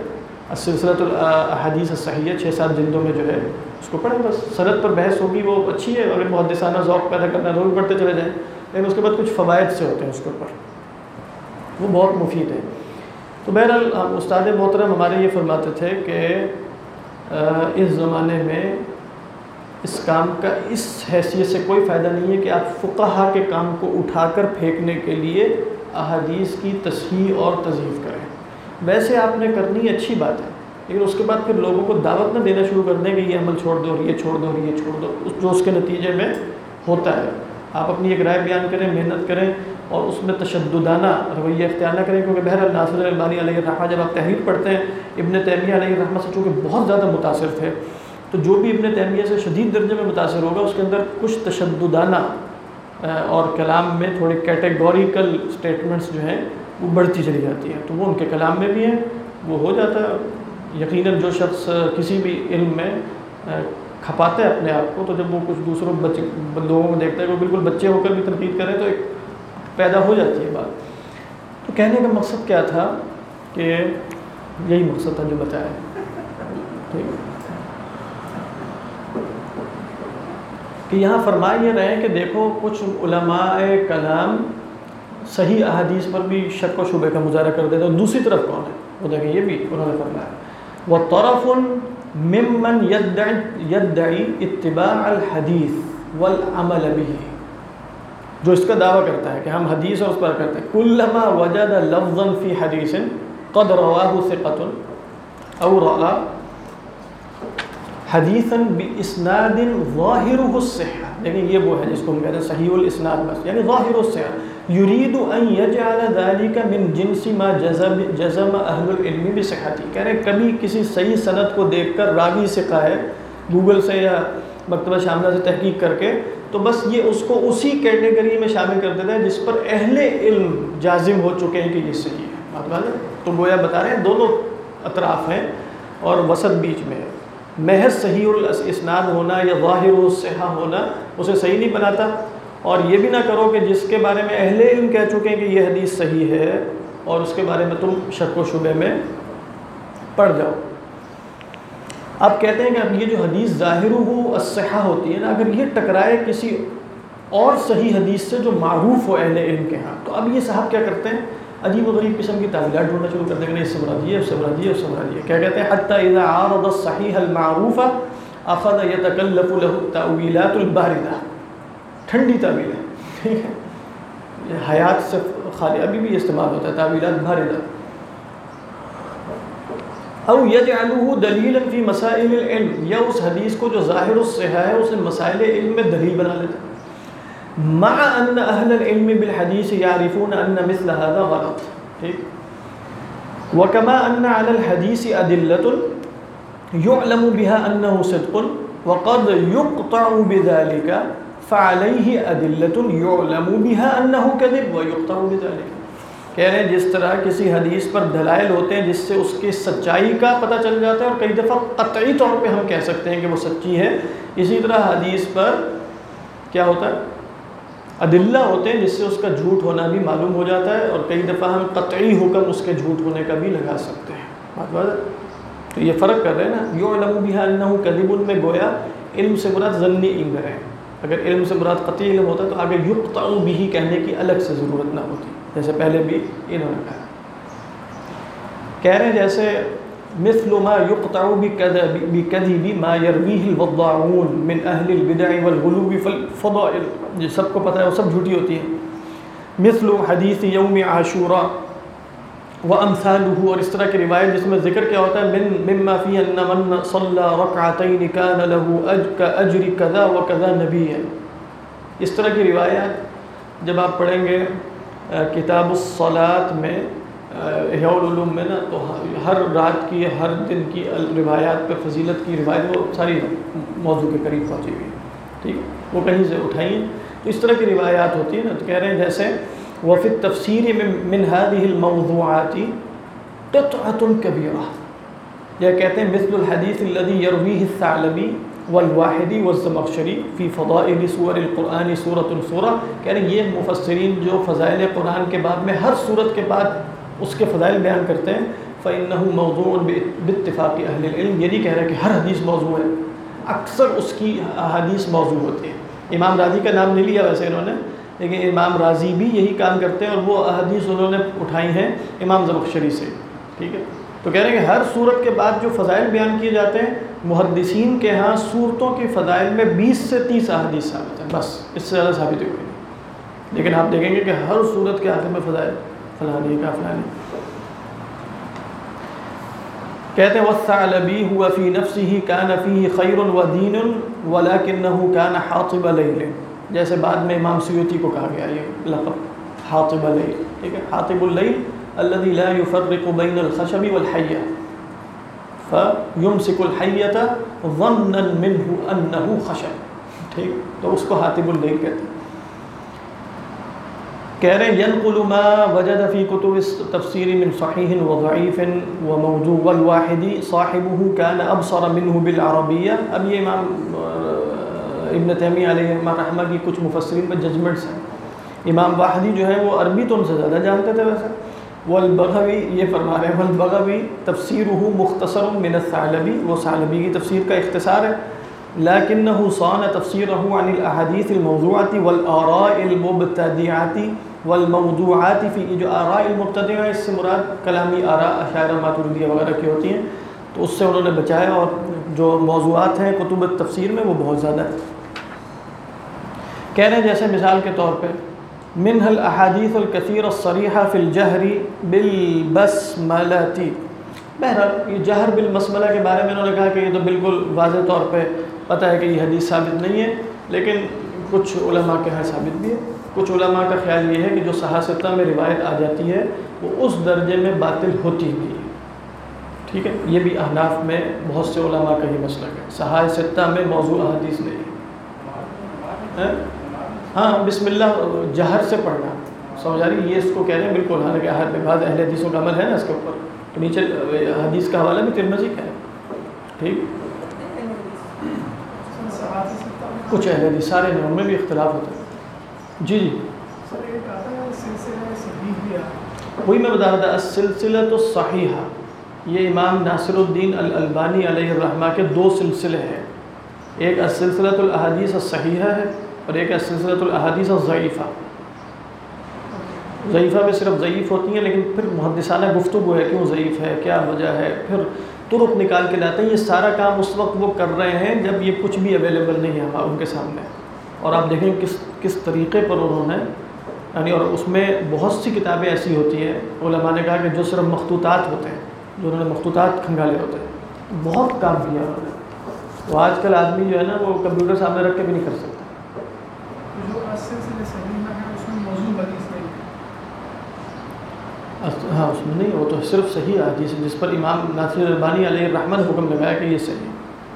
سلسلۃ الاحادیث الصحیحہ 6-7 جلدوں میں جو ہے اس کو پڑھیں، بس سند پر بحث ہوگی، وہ اچھی ہے، اگر محدثانہ ذوق پیدا کرنا ہے تو بھی پڑھتے چلے جائیں، لیکن اس کے بعد کچھ فوائد سے ہوتے ہیں اس کے اوپر، وہ بہت مفید ہے۔ تو بہرحال استاد محترم ہمارے یہ فرماتے تھے کہ اس زمانے میں اس کام کا اس حیثیت سے کوئی فائدہ نہیں ہے کہ آپ فقہا کے کام کو اٹھا کر پھینکنے کے لیے احادیث کی تصحیح اور تضعیف کریں۔ ویسے آپ نے کرنی اچھی بات ہے، لیکن اس کے بعد پھر لوگوں کو دعوت نہ دینا شروع کر دیں کہ یہ عمل چھوڑ دو اور یہ چھوڑ دو اور یہ چھوڑ دو، جو اس کے نتیجے میں ہوتا ہے۔ آپ اپنی ایک رائے بیان کریں، محنت کریں، اور اس میں تشددانہ رویہ اختیار نہ کریں، کیونکہ بہرحال ناصر الالبانی علیہ الرحمہ جب آپ تحریر پڑھتے ہیں ابن تیمیہ علیہ الرحمہ سے چونکہ بہت زیادہ متاثر تھے، تو جو بھی ابن تیمیہ سے شدید درجے میں متاثر ہوگا اس کے اندر کچھ تشددانہ اور کلام میں تھوڑی کیٹیگوریکل سٹیٹمنٹس جو ہیں وہ بڑھتی چلی جاتی ہیں، تو وہ ان کے کلام میں بھی ہیں، وہ ہو جاتا ہے۔ یقیناً جو شخص کسی بھی علم میں کھپاتا ہے اپنے آپ کو، تو جب وہ کچھ دوسروں لوگوں کو دیکھتا ہے کہ وہ بالکل بچے ہو کر بھی تنقید کریں تو ایک پیدا ہو جاتی ہے بات۔ تو کہنے کا مقصد کیا تھا کہ یہی مقصد تھا جو بتایا ٹھیک ہے، کہ یہاں فرما یہ رہے ہیں کہ دیکھو کچھ علماء کلام صحیح احادیث پر بھی شک و شبہ کا مظاہرہ کر دیتے ہیں، اور دوسری طرف کون ہے وہ دیکھیں، یہ بھی انہوں نے فرمایا وَطَرَفٌ ممن يدعی اتباع الحدیث والعمل به، جو اس کا دعویٰ کرتا ہے کہ ہم حدیث اور اس پر کرتے ہیں، کلما وجد لفظا فی حدیث قد رواہ ثقۃ او رأى حدیثا باسناد ظاہرہ الصحہ، لیکن یہ وہ ہے جس کو ہم کہتے ہیں صحیح الاسناد، بس یعنی ظاہر الصحہ، یرید ان یجعل ذلك من جنس ما جزم اہل العلم بصحته، کہہ رہے کبھی کسی صحیح سند کو دیکھ کر راوی ثقہ ہے، گوگل سے یا مکتبہ شاملہ سے تحقیق کر کے، تو بس یہ اس کو اسی کیٹیگری میں شامل کر دیتا ہے جس پر اہل علم جازم ہو چکے ہیں کہ یہ صحیح ہے۔ بات ہے، تو گویا بتا رہے ہیں دونوں اطراف ہیں اور وسط بیچ میں ہے۔ محض صحیح الاسناد ہونا یا ظاہر الصحہ ہونا اسے صحیح نہیں بناتا، اور یہ بھی نہ کرو کہ جس کے بارے میں اہل علم کہہ چکے ہیں کہ یہ حدیث صحیح ہے اور اس کے بارے میں تم شک و شبہ میں پڑ جاؤ۔ آپ کہتے ہیں کہ اب یہ جو حدیث ظاہرہ الصحہ ہوتی ہے نا، اگر یہ ٹکرائے کسی اور صحیح حدیث سے جو معروف ہو اہل علم کے ہاں، تو اب یہ صاحب کیا کرتے ہیں، عجیب و غریب قسم کی تعویلات ڈھونڈنا شروع کر دیں گے، اس سے مراد یہ، اس سے مراد یہ، اس سے مراد یہ، کیا کہتے ہیں حتی اذا عارض الصحیح المعروف اخذ یتکلف له التأویلات الباردہ، ٹھنڈی تعویل ہے، ٹھیک ہے، حیات سے خالی، ابھی بھی استعمال ہوتا ہے تعویلات باردہ۔ او یجعلہ دلیلا فی مسائل العلم، یا اس حدیث کو جو ظاہر الصحہ ہے اسے مسائل علم میں دلیل بنا لیتا ہے، مع ان اہل العلم بالحدیث یعرفون ان مثل هذا غلط، ٹھیک، وکما ان علی الحدیث ادلۃ یعلم بها انه صدق وقد يقطع بذلك فعلیہ ادلۃ یعلم بها انه کذب ویقطع بذلك، کہہ رہے ہیں جس طرح کسی حدیث پر دلائل ہوتے ہیں جس سے اس کی سچائی کا پتہ چل جاتا ہے، اور کئی دفعہ قطعی طور پہ ہم کہہ سکتے ہیں کہ وہ سچی ہے، اسی طرح حدیث پر کیا ہوتا ہے، ادلہ ہوتے ہیں جس سے اس کا جھوٹ ہونا بھی معلوم ہو جاتا ہے، اور کئی دفعہ ہم قطعی حکم اس کے جھوٹ ہونے کا بھی لگا سکتے ہیں۔ بات بات ہے، تو یہ فرق کر رہے ہیں نا، یعلم بها انه کذب میں گویا علم سے مراد ظنی علم ہے، اگر علم سے مراد قطعی علم ہوتا تو آگے یقطع به کہنے کی الگ سے ضرورت نہ ہوتی، جیسے پہلے بھی انہوں نے کہا۔ کہہ رہے ہیں جیسے مثل ما یقطع بکذب ما یرویہ الوضاعون من اہل البدع والغلو فی الفضائل، جو سب کو پتہ ہے وہ سب جھوٹی ہوتی ہے، مثل حدیث یوم عاشوراء وامثالہ، اور اس طرح کی روایت جس میں ذکر کیا ہوتا ہے مما فی ان من صلی رکعتین کان له کاجر کذا وکذا نبیا، اس طرح کی روایات جب آپ پڑھیں گے کتاب الصلاۃ میں احیاء العلوم میں نا، تو ہر رات کی ہر دن کی روایات پہ فضیلت کی روایت وہ ساری موضوع کے قریب پہنچی ہوئی ہے، ٹھیک ہے، وہ کہیں سے اٹھائیں، تو اس طرح کی روایات ہوتی ہیں نا، تو کہہ رہے ہیں جیسے وفی التفسیر من هذه الموضوعات قطعۃ کبیرہ، یہ کہتے ہیں مثل الحدیث الذي يرويه الثعلبی والواحدی والزمخشری فی فضائل سور القرآن سورۃ سورہ، کہہ رہے ہیں یہ مفسرین جو فضائل قرآن کے بعد میں ہر سورت کے بعد اس کے فضائل بیان کرتے ہیں، فإنه موضوع باتفاق اہل العلم. یہ نہیں کہہ رہا کہ ہر حدیث موضوع ہے، اکثر اس کی احادیث موضوع ہوتی ہیں. امام راضی کا نام نہیں لیا ویسے انہوں نے، لیکن امام راضی بھی یہی کام کرتے ہیں، اور وہ احادیث انہوں نے اٹھائی ہیں امام زمخشری سے. ٹھیک ہے، تو کہہ رہے ہیں کہ ہر صورت کے بعد جو فضائل بیان کیے جاتے ہیں، محدثین کے ہاں صورتوں کے فضائل میں 20 سے 30 احادیث ثابت ہیں، بس اس سے زیادہ ثابت ہوئی نہیں. لیکن آپ دیکھیں گے کہ ہر صورت کے آخر میں فضائل فلانی کا فلانی. کہتے ہیں والثعلبی هو فی نفسه كان فيه خیر ودین ولكنه كان حاطب لیل. جیسے بعد میں امام سیوطی کو کہا گیا یہ لقب حاطب لیل. ٹھیک ہے، حاطب اللیل الذي لا يفرق بين الخشب والحية فيمسك الحية ظنا منه أنه خشب. ٹھیک، تو اس کو حاطب اللیل کہتے ہیں. کہہ رہے ہیں ينقل ما وجد في كتب التفسير من صحيح وضعيف وموضوع والواحد صاحبه كان أبصر منه بالعربية. اب یہ امام ابن تیمیہ علیہ الرحمہ کی کچھ مفسرین پر ججمنٹس ہیں. امام واحدی جو ہے وہ عربی تو ان سے زیادہ جانتے تھے ویسے. والبغوی یہ فرما رہے ہیں والبغوی تفسیرہ مختصر من الثعلبی، وہ ثعلبی کی تفسیر کا اختصار ہے. لكنه صان تفسيره عن الاحاديث الموضوعة والآراء المبتدعة والموضوعات. في جو آراء المبتدعة اس سے مراد کلامی آراء اشاعرہ ماتریدیہ وغیرہ کی ہوتی ہیں، تو اس سے انہوں نے بچایا، اور جو موضوعات ہیں کتب تفسیر میں وہ بہت زیادہ ہیں. کہہ رہے ہیں جیسے مثال کے طور پہ منها الاحاديث الكثيرة الصريحة في الجهر بالبسملة. بہرحال یہ جہر بالبسملہ کے بارے میں انہوں نے کہا کہ یہ تو بالکل واضح طور پہ پتہ ہے کہ یہ حدیث ثابت نہیں ہے، لیکن کچھ علماء کے ہاں ثابت بھی ہے. کچھ علماء کا خیال یہ ہے کہ جو صحاح ستہ میں روایت آ جاتی ہے وہ اس درجے میں باطل ہوتی بھی ہے. ٹھیک ہے، یہ بھی احناف میں بہت سے علماء کا ہی مسلک ہے. صحاح ستہ میں موضوع احادیث نہیں ہے. ہاں بسم اللہ جہر سے پڑھنا سمجھ آ رہی، یہ اس کو کہہ رہے ہیں بالکل. حالانکہ بعض اہل حدیثوں کا عمل ہے نا اس کے اوپر، تو نیچے حدیث کا حوالہ بھی ترمذی کا ہے. ٹھیک، کچھ اہل حدیث سارے ہیں، ان میں بھی اختلاف ہوتا ہے. جی جی وہی میں بتا رہا تھا، السلسلۃ الصحیحہ، یہ امام ناصر الدین الالبانی علیہ الرحمہ کے دو سلسلے ہیں. ایک السلسلۃ الاحادیث الصحیحہ ہے، اور ایک السلسلۃ الاحادیث الضعیفہ. ضعیفہ میں صرف ضعیف ہوتی ہیں، لیکن پھر محدثانہ گفتگو ہے کیوں ضعیف ہے، کیا وجہ ہے، پھر طرق نکال کے لاتے ہیں. یہ سارا کام اس وقت وہ کر رہے ہیں جب یہ کچھ بھی اویلیبل نہیں ہے ان کے سامنے. اور آپ دیکھیں کس طریقے پر انہوں نے، یعنی اور اس میں بہت سی کتابیں ایسی ہوتی ہیں، علماء نے کہا کہ جو صرف مخطوطات ہوتے ہیں، جو انہوں نے مخطوطات کھنگالے ہوتے ہیں، بہت کام کیا انہوں نے. تو آج کل آدمی جو ہے نا وہ کمپیوٹر سامنے رکھ کے بھی نہیں کر سکتا. ہاں اس میں نہیں، وہ تو صرف صحیح حدیث ہے جس پر امام ناصر الالبانی علیہ الرحمہ نے حکم لگایا کہ یہ صحیح.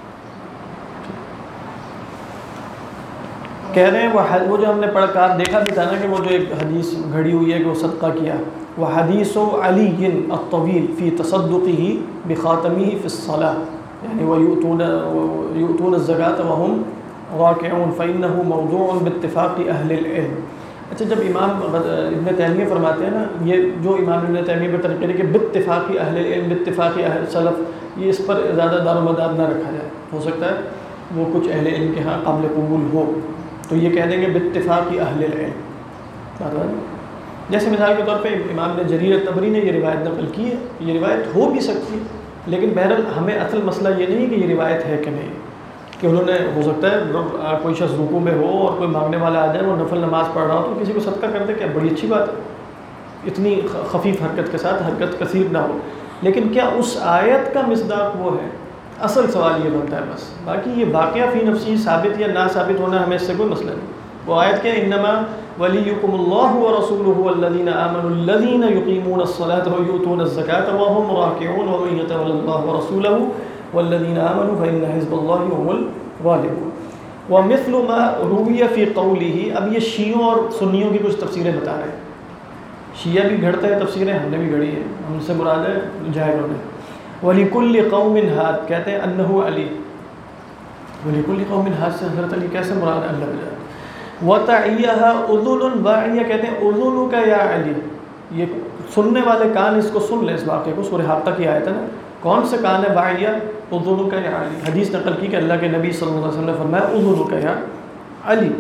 کہہ رہے ہیں وہ جو ہم نے پڑھ کر دیکھا بھی تھا نا کہ وہ جو ایک حدیث گھڑی ہوئی ہے کہ وہ صدقہ کیا، وہ حدیث علی الطویل فی تصدقہ بخاتمہ فی الصلاۃ، یعنی وَيُؤْتُونَ الزَّكَاةَ وَهُمْ رَاكِعُونَ فَإِنَّهُ مَوْضُوعٌ بِاتِّفَاقِ أَهْلِ الْعِلْمِ. اچھا، جب امام ابن تیمیہ فرماتے ہیں نا، یہ جو امام ابن تیمیہ پر طریقے کہ باتفاقی اہل العلم، باتفاقی اہل سلف، یہ اس پر زیادہ دار و مدار نہ رکھا جائے. ہو سکتا ہے وہ کچھ اہل علم کے ہاں قابل قبول ہو، تو یہ کہہ دیں گے باتفاقی اہل العلم. جیسے مثال کے طور پہ امام نے جریر طبری نے یہ روایت نقل کی ہے، یہ روایت ہو بھی سکتی ہے، لیکن بہرحال ہمیں اصل مسئلہ یہ نہیں کہ یہ روایت ہے کہ نہیں، کہ انہوں نے ہو سکتا ہے کوئی شخص رکوع میں ہو اور کوئی مانگنے والا آ جائے، وہ نفل نماز پڑھ رہا ہو تو کسی کو صدقہ کر دے، کیا بڑی اچھی بات ہے، اتنی خفیف حرکت کے ساتھ، حرکت کثیر نہ ہو. لیکن کیا اس آیت کا مصداق وہ ہے؟ اصل سوال یہ بنتا ہے بس. باقی یہ واقعہ فی نفسی ثابت یا نہ ثابت ہونا ہمیں اس سے کوئی مسئلہ نہیں. وہ آیت کیا، انما ولیکم اللہ ورسولہ والذین آمنوا الذین یقیمون الصلاۃ ویؤتون الزکاۃ وهم راکعون ومن یتول اللہ ورسولہ والذین آمنوا فإن حزب اللہ هم الغالبون. ومثل ما روی فی قولہ. اب یہ شیعوں اور سنیوں کی کچھ تفسیریں بتا رہے ہیں. شیعہ بھی گھڑتے ہیں تفسیریں، ہم نے بھی گھڑی ہے، ہم سے مراد ہے جاہلوں نے. وَلِكُلِّ قَوْمٍ هَادٍ کہتے ہیں انہو علی. وَلِكُلِّ قَوْمٍ هَادٍ سے حضرت علی کیسے مراد ہے؟ اللہ بجائے. وَتَعِيَّهَا اُذُنٌ وَاعِيَّةٌ کہتے ہیں اذنک یا علی. یہ سننے والے کان اس کو سن لیں اس واقعے کو. سورہ حاقہ کی آیت ہے نا, کون سے کان ہے واعیہ؟ اذنک یا علی. حدیث نقل کی کہ اللہ کے نبی صلی اللہ علیہ وسلم نے فرمایا اذنک یا علی.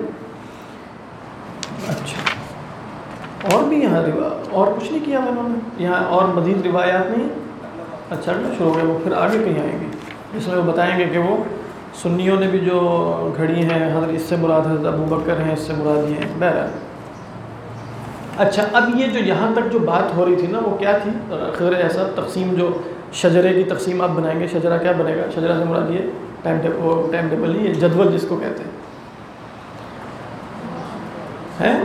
اچھا, اور بھی یہاں اور کچھ نہیں کیا انہوں نے یہاں, اور مزید روایات نہیں؟ اچھا شروع ہو گئے, وہ پھر آگے کہیں آئیں گی جس میں وہ بتائیں گے کہ وہ سنیوں نے بھی جو گھڑی ہیں حضرت اس سے مراد حضرت ابو بکر ہیں, اس سے مراد یہ ہیں. بہرحال اچھا, اب یہ جو یہاں تک جو بات ہو رہی تھی نا وہ کیا تھی؟ خیر ایسا تقسیم جو شجرے کی تقسیم آپ بنائیں گے, شجرہ کیا بنے گا؟ شجرہ سے مراد یہ ٹائم ٹیبل نہیں, یہ جدول جس کو کہتے ہیں.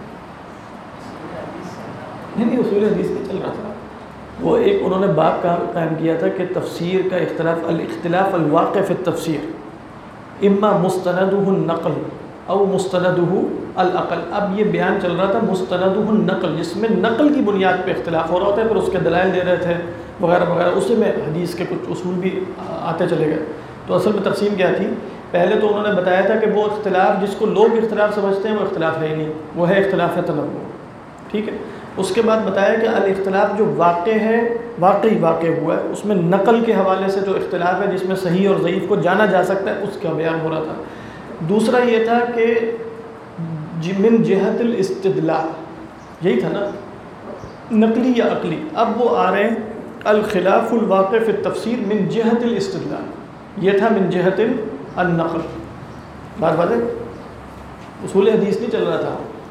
نہیں اصول حدیث میں چل رہا تھا وہ, ایک انہوں نے باب قائم کیا تھا کہ تفسیر کا اختلاف, الاختلاف الواقع فی التفسیر اما مستندہ النقل او مستندہ العقل. اب یہ بیان چل رہا تھا مستندہ النقل, جس میں نقل کی بنیاد پہ اختلاف ہو رہا ہوتا ہے, پھر اس کے دلائل دے رہے تھے وغیرہ وغیرہ. اسی میں حدیث کے کچھ اصول بھی آتے چلے گئے. تو اصل میں تقسیم کیا تھی؟ پہلے تو انہوں نے بتایا تھا کہ وہ اختلاف جس کو لوگ اختلاف سمجھتے ہیں وہ اختلاف ہے ہی نہیں, وہ ہے اختلاف تنوع. ٹھیک ہے, اس کے بعد بتایا کہ الاختلاف جو واقع ہے, واقعی واقع ہوا ہے, اس میں نقل کے حوالے سے جو اختلاف ہے جس میں صحیح اور ضعیف کو جانا جا سکتا ہے, اس کا بیان ہو رہا تھا. دوسرا یہ تھا کہ من جہت الاستدلال, یہی تھا نا, نقلی یا عقلی. اب وہ آ رہے ہیں الخلاف الواقع فی التفسیر من جہت الاستدلال, یہ تھا من جہت النقل. بات ہے, اصول حدیث نہیں چل رہا تھا,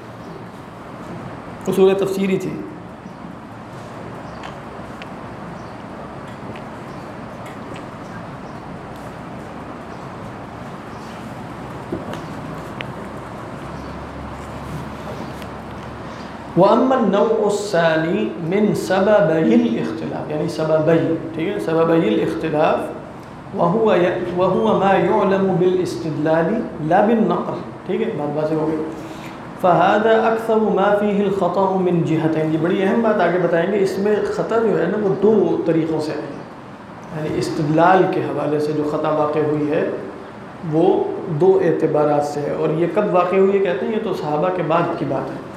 اصول تفسیری تھی. وَأَمَّا النَّوْعُ الثَّانِي مِنْ سَبَبَيِ الْاخْتِلَافِ, یعنی سببی, ٹھیک ہے, سببی الاختلاف وَهُوَ مَا يُعْلَمُ بِالْاِسْتِدْلَالِ لَا بِالنَّقْلِ. ٹھیک ہے, بات واضح ہو گئی. فَهَذَا أَكْثَرُ مَا فِيهِ الْخَطَأُ مِنْ جِهَتَيْنِ. یہ بڑی اہم بات آگے بتائیں گے. اس میں خطا جو ہے نا وہ دو طریقوں سے ہے, یعنی استدلال کے حوالے سے جو خطا واقع ہوئی ہے وہ دو اعتبارات سے ہے. اور یہ کب واقع ہوئی ہے کہتے ہیں؟ یہ تو صحابہ کے بعد کی بات ہے.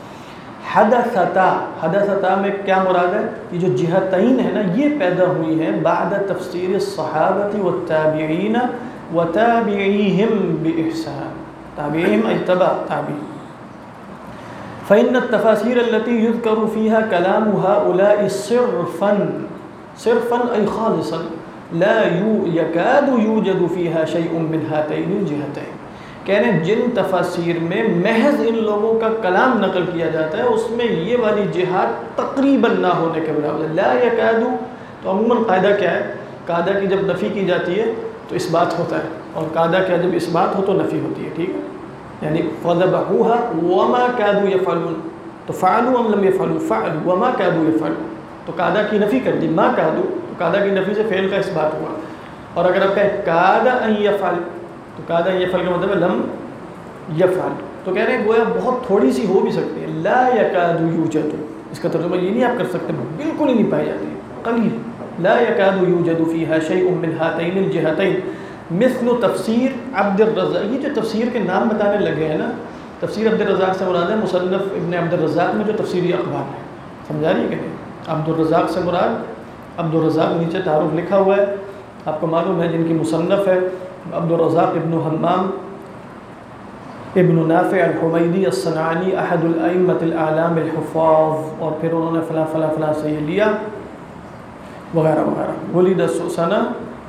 حدثتا میں کیا مراد ہے؟ یہ جو جہتین ہے نا یہ پیدا ہوئی ہیں بعد تفسیر الصحابہ والتابعین وتابعیہم بإحسان. تابعیہم ای تبع تابعین. فإن التفاسير التي يذكر فيها كلام هؤلاء صرفا أي خالصا لا يكاد يوجد فيها شيء من هاتين الجهتين. کہہ رہے ہیں جن تفاسیر میں محض ان لوگوں کا کلام نقل کیا جاتا ہے اس میں یہ والی جہات تقریباً نہ ہونے کے برابر. لا يكاد, تو عموماً قاعدہ کیا ہے؟ قاعدہ کی جب نفی کی جاتی ہے تو اس بات ہوتا ہے, اور قاعدہ کیا جب اس بات ہو تو نفی ہوتی ہے. ٹھیک ہے, یعنی فَذَبَحُوهَا وَمَا كَادُوا يَفْعَلُونَ, تو فَعَلُوا أَمْ لَمْ يَفْعَلُوا فَعَلُوا وَمَا كَادُوا يَفْعَلُونَ. تو قاعدہ کی نفی کر دی, ما کادو, تو قاعدہ کی نفی سے فعل کا اس بات ہوا. اور اگر آپ کہیں کاد ان یفعل, تو کاد ان یفعل کا مطلب ہے لم یفعل. تو کہہ رہے ہیں گویا بہت تھوڑی سی ہو بھی سکتی ہے. لا یکاد یوجد, اس کا ترجمہ یہ نہیں آپ کر سکتے بالکل ہی نہیں پائی جاتی, قلیل. لا یکاد یوجد فیہا شیء من ہاتین الجہتین مثل تفسیر عبد الرزاق. یہ جو تفسیر کے نام بتانے لگے ہیں نا, تفسیر عبد الرزاق سے مراد ہے مصنف ابن عبد الرزاق میں جو تفسیری اقوال ہے. سمجھا رہی ہے کہ نہیں؟ عبد الرزاق سے مراد, عبد الرزاق نیچے تعارف لکھا ہوا ہے, آپ کو معلوم ہے جن کی مصنف ہے عبد الرزاق ابن حمام ابن نافع الحمیدی الصنعانی احد الائمۃ الاعلام الحفاظ, اور پھر انہوں نے فلاں فلاں فلاں سے یہ لیا وغیرہ وغیرہ. ولد سنہ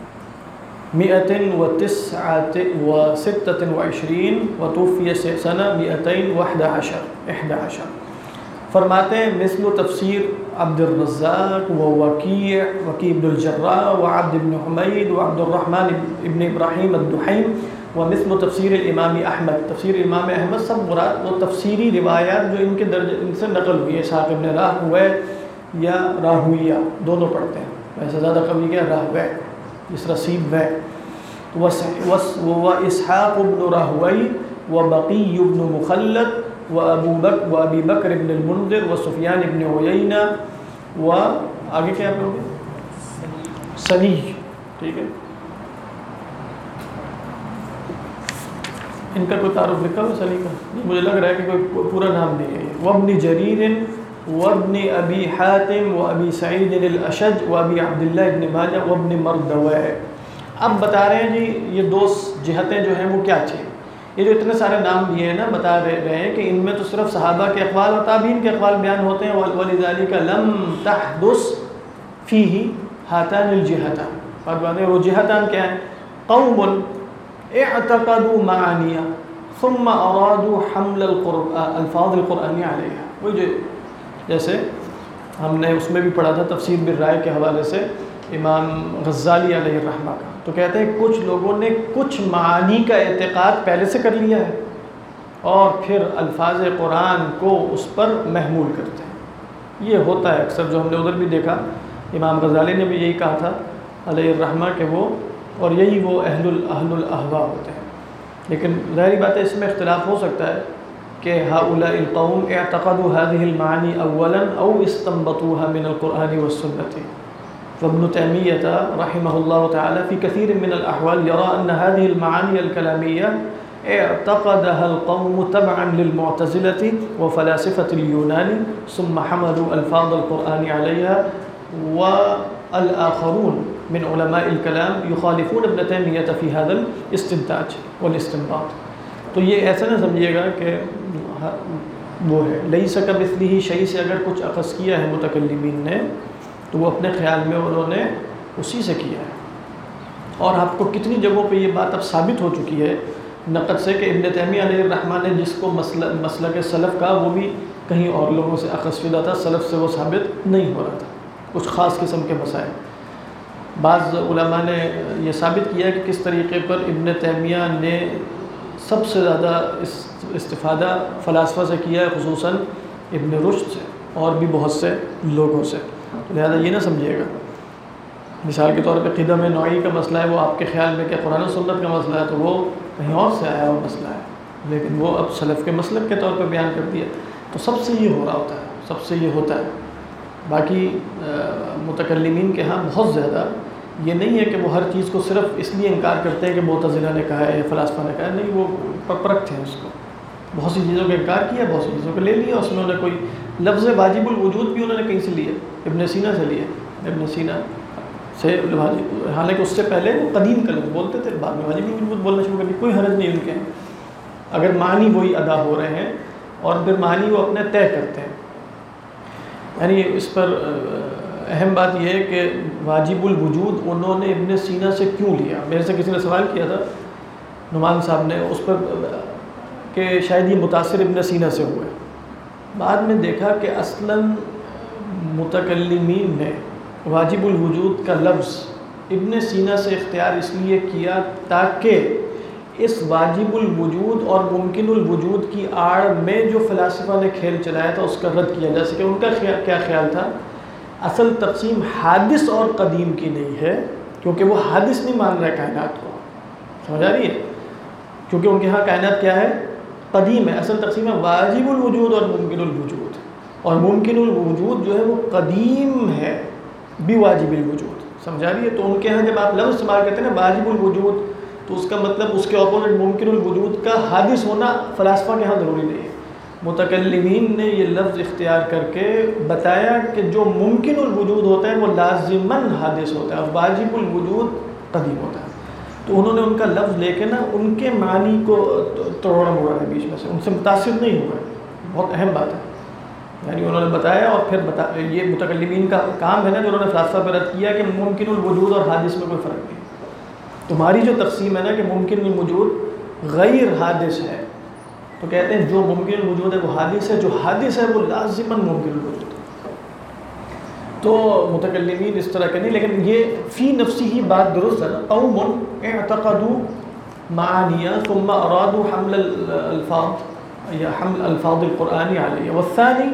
129 وتوفی سنہ 211. فرماتے ہیں مثل تفسیر عبد الرزاق ووکیع بن الجراح وعبد بن حمید وعبد الرحمن ابن ابراہیم الدحیم ومثل تفسیر الامام احمد. تفسیر امام احمد سب مراد وہ تفسیری روایات جو ان کے درجے ان سے نقل ہوئی ہے. اسحاق ابن راہویہ یا راہویہ دونوں پڑھتے ہیں, ویسے زیادہ قوی کیا راہویہ, جس طرح سیب وے. واسحاق بن راہوی وبقی بن مخلد وابی بکر بن المنذر وسفیان بن عیینہ و آگے کیا آپ لوگ سنی. ٹھیک ہے, ان کا کوئی تعارف لکھا ہوا سنی کا؟ مجھے لگ رہا ہے کہ کوئی پورا نام نہیں ہے. وابن جریر وابن ابی حاتم وابی سعید الاشج وابی عبداللہ ابن ماجہ وابن مردوہ۔ اب بتا رہے ہیں جی یہ دو جہتیں جو ہیں وہ کیا تھیں۔ یہ جو اتنے سارے نام دیے ہیں نا، بتا رہے ہیں کہ ان میں تو صرف صحابہ کے اقوال اور تابعین کے اقوال بیان ہوتے ہیں۔ وَلِذَلِكَ لَمْ تَحْدُثْ فِيهِ هَاتَانِ الْجِهَتَانِ، اور وہ جہتان کیا ہیں؟ قوم اعتقدوا معانیہ ثم ارادوا حمل الفاظ القرآنی علیہ۔ وہ جو جیسے ہم نے اس میں بھی پڑھا تھا تفسیر بالرائے کے حوالے سے امام غزالی علیہ الرحمہ کا، تو کہتے ہیں کچھ لوگوں نے کچھ معانی کا اعتقاد پہلے سے کر لیا ہے اور پھر الفاظ قرآن کو اس پر محمول کرتے ہیں۔ یہ ہوتا ہے اکثر، جو ہم نے ادھر بھی دیکھا، امام غزالی نے بھی یہی کہا تھا علیہ الرحمہ کہ وہ، اور یہی وہ اہل الاہواء ہوتے ہیں۔ لیکن ظاہری بات ہے اس میں اختلاف ہو سکتا ہے کہ هؤلاء القوم اعتقدوا هذه المعانی اولا او استنبطوها من القرآن والسنة۔ وابن تیمیہ رحمہ اللہ تعالی فی کثیر من الاحوال یرى ان هذه المعانی الکلامیہ اعتقدها القوم تبعا للمعتزلة وفلاسفة اليونان ثم حملوا الفاظ القرآن عليها والآخرون من علماء الكلام يخالفون ابن تیمیہ فی هذا الاستنتاج والاستنباط۔ تو یہ ایسا نہ سمجھیے گا کہ وہ ہے لیس کمثلہ شیء سے اگر کچھ اخذ کیا ہے متکلمین نے تو وہ اپنے خیال میں انہوں نے اسی سے کیا ہے۔ اور آپ کو کتنی جگہوں پہ یہ بات اب ثابت ہو چکی ہے نقد سے کہ ابن تیمیہ علیہ الرحمہ نے جس کو مسلک سلف کا، وہ بھی کہیں اور لوگوں سے اخذ شدہ تھا، سلف سے وہ ثابت نہیں ہو رہا تھا کچھ خاص قسم کے مسائل۔ بعض علماء نے یہ ثابت کیا کہ کس طریقے پر ابن تیمیہ نے سب سے زیادہ استفادہ فلاسفہ سے کیا ہے، خصوصاً ابن رشد سے اور بھی بہت سے لوگوں سے۔ لہذا یہ نہ سمجھیے گا مثال کے طور پہ قدم نوعی کا مسئلہ ہے، وہ آپ کے خیال میں کہ قرآن و سنت کا مسئلہ ہے تو وہ کہیں اور سے آیا ہوا مسئلہ ہے، لیکن وہ اب سلف کے مسلک کے طور پہ بیان کر دیا، تو سب سے یہ ہو رہا ہوتا ہے، سب سے یہ ہوتا ہے۔ باقی متکلمین کے ہاں بہت زیادہ یہ نہیں ہے کہ وہ ہر چیز کو صرف اس لیے انکار کرتے ہیں کہ معتزلہ نے کہا ہے یا فلاسفہ نے کہا ہے، نہیں، وہ پرکھتے ہیں اس کو، بہت سی چیزوں کا انکار کیا، بہت سی چیزوں کو لے لیا۔ اس میں انہوں نے کوئی لفظ واجب الوجود بھی انہوں نے کہیں سے لیا، ابن سینا سے لیا، ابن سینا سے، حالانکہ اس سے پہلے وہ قدیم کا لفظ بولتے تھے، بعد میں واجب الوجود بولنا شروع کر دیا، کوئی حرج نہیں ان کے، اگر معنی وہی ادا ہو رہے ہیں اور پھر معنی وہ اپنے طے کرتے ہیں۔ یعنی اس پر اہم بات یہ ہے کہ واجب الوجود انہوں نے ابن سینا سے کیوں لیا۔ میرے سے کسی نے سوال کیا تھا، نعمان صاحب نے، اس پر کہ شاید یہ متاثر ابن سینا سے ہوئے۔ بعد میں دیکھا کہ اصلاً متکلمین نے واجب الوجود کا لفظ ابن سینا سے اختیار اس لیے کیا تاکہ اس واجب الوجود اور ممکن الوجود کی آڑ میں جو فلاسفہ نے کھیل چلایا تھا اس کا رد کیا جا سکے۔ ان کا کیا خیال تھا؟ اصل تقسیم حادث اور قدیم کی نہیں ہے، کیونکہ وہ حادث نہیں مان رہے کائنات کو، سمجھ آ رہی ہے؟ کیونکہ ان کے ہاں کائنات کیا ہے؟ قدیم ہے۔ اصل تقسیم ہے واجب الوجود اور ممکن الوجود، اور ممکن الوجود جو ہے وہ قدیم ہے بواجب الوجود، سمجھ آ رہی ہے؟ تو ان کے ہاں جب آپ لفظ استعمال کرتے ہیں نا واجب الوجود، تو اس کا مطلب اس کے اپوزٹ ممکن الوجود کا حادث ہونا فلاسفہ کے ہاں ضروری نہیں ہے۔ متکلمین نے یہ لفظ اختیار کر کے بتایا کہ جو ممکن الوجود ہوتا ہے وہ لازماً حادث ہوتا ہے اور واجب الوجود قدیم ہوتا ہے۔ تو انہوں نے ان کا لفظ لے کے نا ان کے معنی کو توڑا موڑا ہے بیچ میں سے، ان سے متاثر نہیں ہوئے، بہت اہم بات ہے۔ یعنی انہوں نے بتایا اور پھر یہ متکلمین کا کام ہے نا جو انہوں نے فلاسفہ پہ رد کیا کہ ممکن الوجود اور حادث میں کوئی فرق نہیں۔ تمہاری جو تقسیم ہے نا کہ ممکن الوجود غیر حادث ہے، تو کہتے ہیں جو ممکن الوجود ہے وہ حادث ہے، جو حادث ہے وہ لازماً ممکن الوجود ہے۔ تو متکلمین اس طرح کے نہیں، لیکن یہ فی نفسی ہی بات درست ہے نا، قوم اعتقدوا معانیہ ثم ارادوا حمل الفاظ یا حمل الفاظ القرآن علیہ، والثانی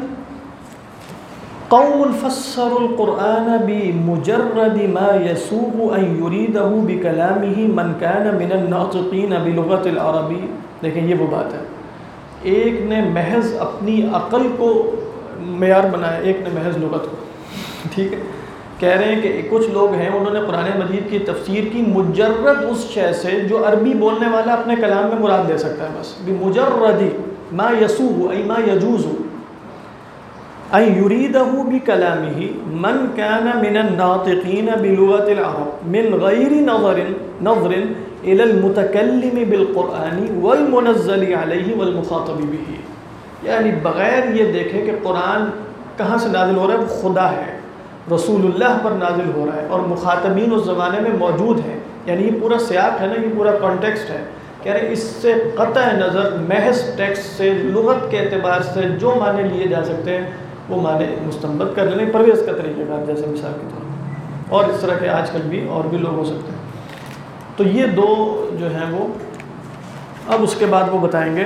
قوم فسروا القرآن بمجرد ما يسوغ ان يريده بكلامه من كان من الناطقين بلغة العربی۔ دیکھیں یہ وہ بات ہے، ایک نے محض اپنی عقل کو معیار بنایا، ایک نے محض لغت کو، ٹھیک ہے؟ کہہ رہے ہیں کہ کچھ لوگ ہیں انہوں نے قرآن مجید کی تفسیر کی مجرد اس شے سے جو عربی بولنے والا اپنے کلام میں مراد دے سکتا ہے، بس بمجرد ما یسوغ ای ما یجوز، أن يريده بكلامه من كان من الناطقين بلغة العرب من غير نظر إلى المتكلم بالقرآن والمنزل عليه والمخاطب به. یعنی بغیر یہ دیکھے کہ قرآن کہاں سے نازل ہو رہا ہے، وہ خدا ہے، رسول اللہ پر نازل ہو رہا ہے اور مخاطبین اس زمانے میں موجود ہیں. یعنی یہ پورا سیاق ہے نا، یہ پورا کانٹیکسٹ ہے. کہہ رہے اس سے قطع نظر محض ٹیکسٹ سے، لغت کے اعتبار سے جو معنی لیے جا سکتے ہیں وہ معنی مستنبط کر لینے، پرویز کا طریقہ کار جیسے مثال کے طور پر، اور اس طرح کے آج کل بھی اور بھی لوگ ہو سکتے ہیں. تو یہ دو جو ہیں وہ اب اس کے بعد وہ بتائیں گے.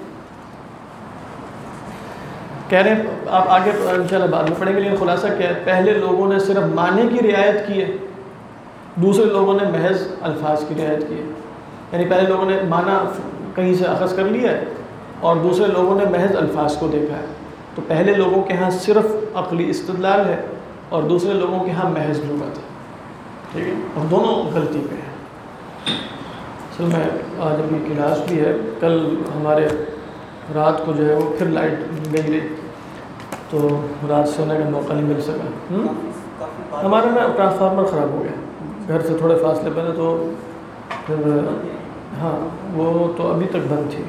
کہہ رہے ہیں آپ آگے انشاءاللہ بعد میں پڑھیں گے، لیکن خلاصہ کیا ہے، پہلے لوگوں نے صرف معنی کی رعایت کی ہے، دوسرے لوگوں نے محض الفاظ کی رعایت کی ہے. یعنی پہلے لوگوں نے معنی کہیں سے اخذ کر لیا ہے اور دوسرے لوگوں نے محض الفاظ کو دیکھا ہے. تو پہلے لوگوں کے ہاں صرف عقلی استدلال ہے اور دوسرے لوگوں کے ہاں محض لغت ہے. ٹھیک ہے، اور دونوں غلطی پہ ہیں. اصل میں آج ابھی کلاس بھی ہے، کل ہمارے رات کو جو ہے وہ پھر لائٹ گئی رہی تو رات سونے کا موقع نہیں مل سکا. ہمارا نا ٹرانسفارمر خراب ہو گیا گھر سے تھوڑے فاصلے پہ، تو پھر ہاں وہ تو ابھی تک بند تھی.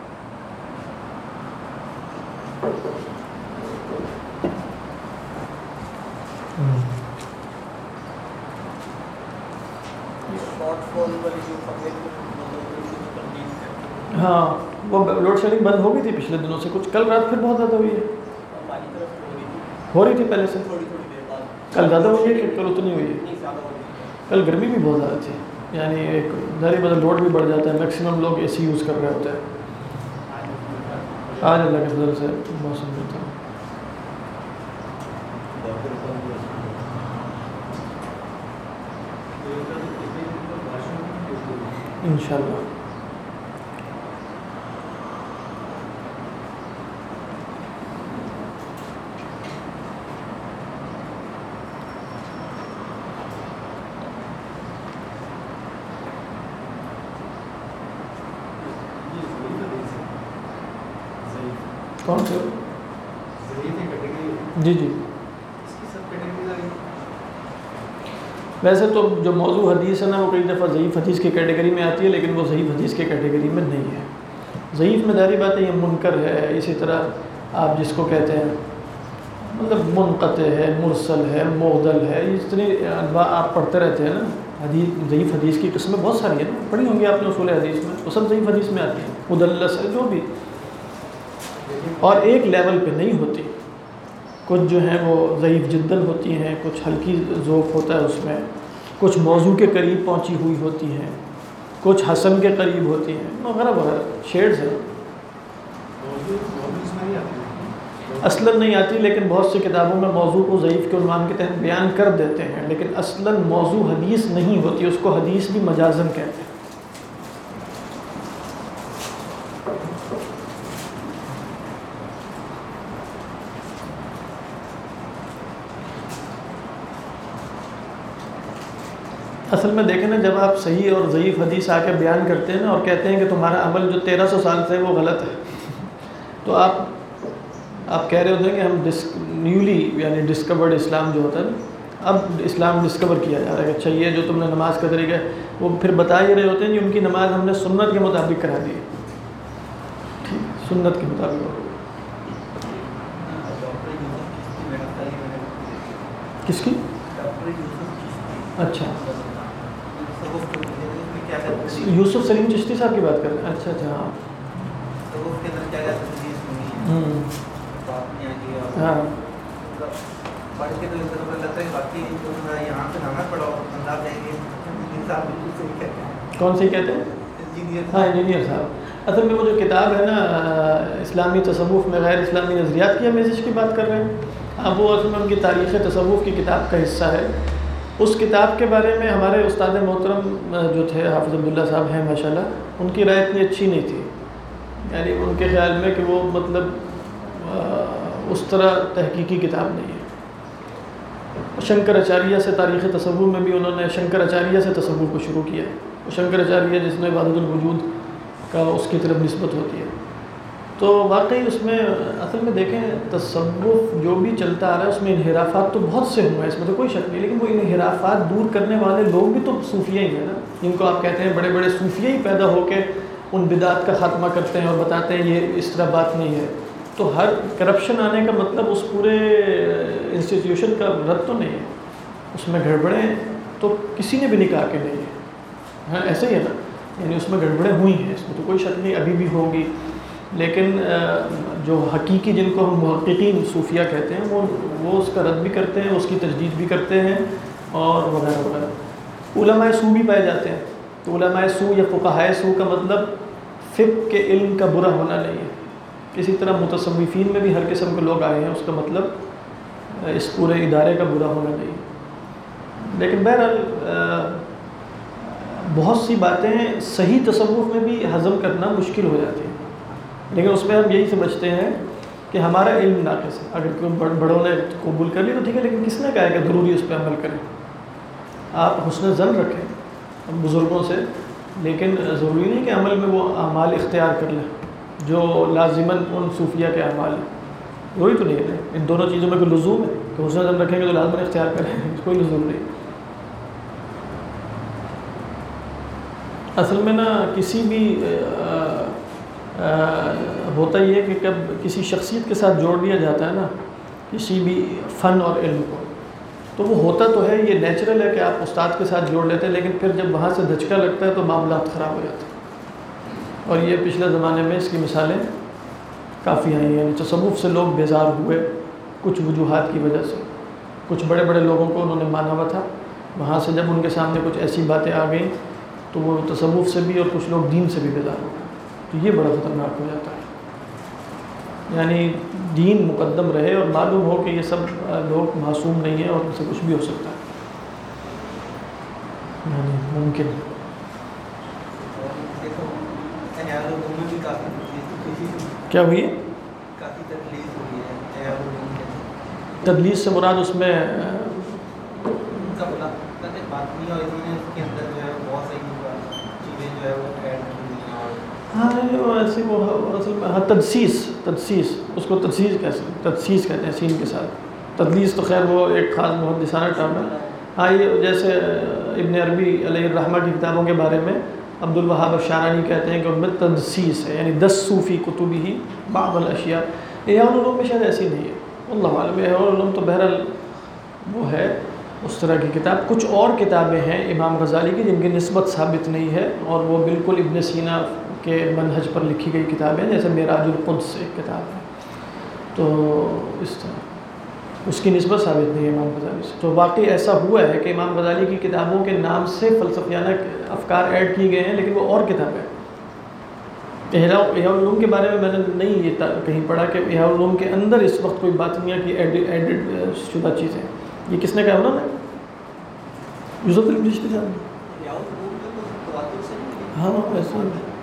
ہاں وہ لوڈ شیڈنگ بند ہو گئی تھی پچھلے دنوں سے کچھ، کل رات پھر بہت زیادہ ہوئی ہے. ہو رہی تھی پہلے سے، کل زیادہ ہوئی ہے کہ کل اتنی ہوئی ہے؟ کل گرمی بھی بہت زیادہ تھی، یعنی ایک ظاہری بدل لوڈ بھی بڑھ جاتا ہے، میکسیمم لوگ اے سی یوز کر رہے ہوتے ہیں. آج اللہ کے فضل سے موسم بھی تھا. انشاءاللہ. کون سے؟ جی جی، ویسے تو جو موضوع حدیث ہے نا وہ کئی دفعہ ضعیف حدیث کی کیٹیگری میں آتی ہے، لیکن وہ ضعیف حدیث کی کیٹیگری میں نہیں ہے. ضعیف میں ظاہری بات ہے یہ منکر ہے، اسی طرح آپ جس کو کہتے ہیں مطلب منقطع ہے، مرسل ہے، معضل ہے، اس طرح انواع آپ پڑھتے رہتے ہیں نا. حدیث ضعیف حدیث کی قسمیں بہت ساری ہیں نا، پڑھی ہوں گی آپ نے اصول حدیث میں، وہ سب ضعیف حدیث میں آتی ہیں. مدلس ہے جو بھی، اور ایک لیول پہ نہیں ہوتی. کچھ جو ہیں وہ ضعیف جداً ہوتی ہیں، کچھ ہلکی ذوق ہوتا ہے اس میں، کچھ موضوع کے قریب پہنچی ہوئی ہوتی ہیں، کچھ حسن کے قریب ہوتی ہیں، وغیرہ وغیرہ شیڈز ہیں. اصلاً نہیں آتی، لیکن بہت سی کتابوں میں موضوع کو ضعیف کے عنوان کے تحت بیان کر دیتے ہیں، لیکن اصلاً موضوع حدیث نہیں ہوتی، اس کو حدیث بھی مجازاً کہتے ہیں. اصل میں دیکھیں نا، جب آپ صحیح اور ضعیف حدیث آ کے بیان کرتے ہیں نا اور کہتے ہیں کہ تمہارا عمل جو 1300 سال سے ہے وہ غلط ہے، تو آپ کہہ رہے ہوتے ہیں کہ ہم نیولی یعنی ڈسکورڈ اسلام جو ہوتا ہے نا، اب اسلام ڈسکور کیا جا رہا ہے کہ اچھا یہ جو تم نے نماز کا طریقہ ہے وہ پھر بتا ہی رہے ہوتے ہیں کہ ان کی نماز ہم نے سنت کے مطابق کرا دی ہے. ٹھیک، سنت کے مطابق. کس کی؟ اچھا، یوسف سلیم چشتی صاحب کی بات کر رہے ہیں. اچھا اچھا، ہاں ہاں. کون سی کہتے ہیں؟ ہاں انجینئر صاحب. اصل میں وہ جو کتاب ہے نا اسلامی تصوف میں غیر اسلامی نظریات کی آمیزش کی بات کر رہے ہیں. اب وہ اصل میں ان کی تاریخ تصوف کی کتاب کا حصہ ہے. اس کتاب کے بارے میں ہمارے استاد محترم جو تھے حافظ عبداللہ صاحب ہیں ماشاءاللہ، ان کی رائے اتنی اچھی نہیں تھی. یعنی ان کے خیال میں کہ وہ مطلب اس طرح تحقیقی کتاب نہیں ہے. شنکراچاریہ سے تاریخ تصوف میں بھی انہوں نے شنکراچاریہ سے تصوف کو شروع کیا. شنکراچاریہ جس میں وحدت الوجود کا اس کی طرف نسبت ہوتی ہے. تو واقعی اس میں اصل میں دیکھیں تصوف جو بھی چلتا آ رہا ہے اس میں انحرافات تو بہت سے ہوئے ہیں، اس میں تو کوئی شک نہیں، لیکن وہ انحرافات دور کرنے والے لوگ بھی تو صوفیہ ہی ہیں نا، جن کو آپ کہتے ہیں بڑے بڑے صوفیہ ہی پیدا ہو کے ان بدعات کا خاتمہ کرتے ہیں اور بتاتے ہیں یہ اس طرح بات نہیں ہے. تو ہر کرپشن آنے کا مطلب اس پورے انسٹیٹیوشن کا رد تو نہیں ہے، اس میں گڑبڑیں تو کسی نے بھی نہیں کہا کہ نہیں ہے، ہاں ایسے ہی ہے نا، یعنی اس میں گڑبڑیں ہوئی ہیں، اس میں تو کوئی شک نہیں، ابھی بھی ہوگی، لیکن جو حقیقی جن کو ہم محققین صوفیہ کہتے ہیں وہ اس کا رد بھی کرتے ہیں، اس کی تجدید بھی کرتے ہیں اور وغیرہ وغیرہ. علماء سو بھی پائے جاتے ہیں، تو علماء سو یا فقہائے سو کا مطلب فقہ کے علم کا برا ہونا نہیں ہے. اسی طرح متصوفین میں بھی ہر قسم کے لوگ آئے ہیں، اس کا مطلب اس پورے ادارے کا برا ہونا نہیں ہے. لیکن بہرحال بہت سی باتیں صحیح تصوف میں بھی ہضم کرنا مشکل ہو جاتی ہیں، لیکن اس میں ہم یہی سمجھتے ہیں کہ ہمارا علم ناقص ہے. اگر کوئی بڑوں نے قبول کر لی تو ٹھیک ہے، لیکن کس نے کہا ہے کہ ضروری اس پہ عمل کریں؟ آپ حسن ظن رکھیں بزرگوں سے، لیکن ضروری نہیں کہ عمل میں وہ اعمال اختیار کر لیں جو لازماً ان صوفیہ کے اعمال ہیں. وہی تو نہیں ہے، ان دونوں چیزوں میں کوئی لزوم ہے کہ حسن ظن رکھیں گے تو لازماً اختیار کریں، کوئی لزوم نہیں. اصل میں نا کسی بھی ہوتا ہی ہے کہ کب کسی شخصیت کے ساتھ جوڑ دیا جاتا ہے نا کسی بھی فن اور علم کو، تو وہ ہوتا تو ہے، یہ نیچرل ہے کہ آپ استاد کے ساتھ جوڑ لیتے ہیں، لیکن پھر جب وہاں سے دھچکا لگتا ہے تو معاملات خراب ہو جاتے ہیں. اور یہ پچھلے زمانے میں اس کی مثالیں کافی آئی ہیں. تصوف سے لوگ بیزار ہوئے کچھ وجوہات کی وجہ سے، کچھ بڑے بڑے لوگوں کو انہوں نے مانا ہوا تھا، وہاں سے جب ان کے سامنے کچھ ایسی باتیں آ گئیں تو وہ تصوف سے بھی اور کچھ لوگ دین سے بھی بیزار ہو گئے. تو یہ بڑا خطرناک ہو جاتا ہے. یعنی دین مقدم رہے اور معلوم ہو کہ یہ سب لوگ معصوم نہیں ہیں اور ان سے کچھ بھی ہو سکتا ہے، یعنی ممکن. کیا ہوئی ہے؟ تدلیس سے مراد اس میں ہاں ایسے وہ اصل میں تدسیس اس کو تدسیس کہتے ہیں سین کے ساتھ. تدلیس تو خیر وہ ایک خاص محدثانہ ٹرم ہے. ہاں یہ جیسے ابن عربی علیہ الرحمہ کی کتابوں کے بارے میں عبد الوہاب الشعرانی کہتے ہیں کہ ان میں تدسیس ہے، یعنی دسوا فی کتبہ بعض الاشیاء. احیاء العلوم میں شاید ایسی نہیں ہے، واللہ عالم. احیاء العلوم تو بہرحال وہ ہے اس طرح کی کتاب. کچھ اور کتابیں ہیں امام غزالی کی جن کی نسبت ثابت نہیں ہے اور وہ بالکل ابن سینا کے منہج پر لکھی گئی کتابیں، جیسے معراج القدس ایک کتاب ہے، تو اس طرح اس کی نسبت ثابت نہیں ہے امام غزالی سے. تو واقعی ایسا ہوا ہے کہ امام غزالی کی کتابوں کے نام سے فلسفیانہ افکار ایڈ کیے گئے ہیں، لیکن وہ اور کتابیں. احیاء العلوم کے بارے میں نے نہیں یہ کہیں پڑھا کہ احیاء العلوم کے اندر اس وقت کوئی باطنیہ کی ایڈڈ شدہ چیزیں. یہ کس نے کہا؟ انہوں نے یوسف البشتی صاحب. ہاں ایسے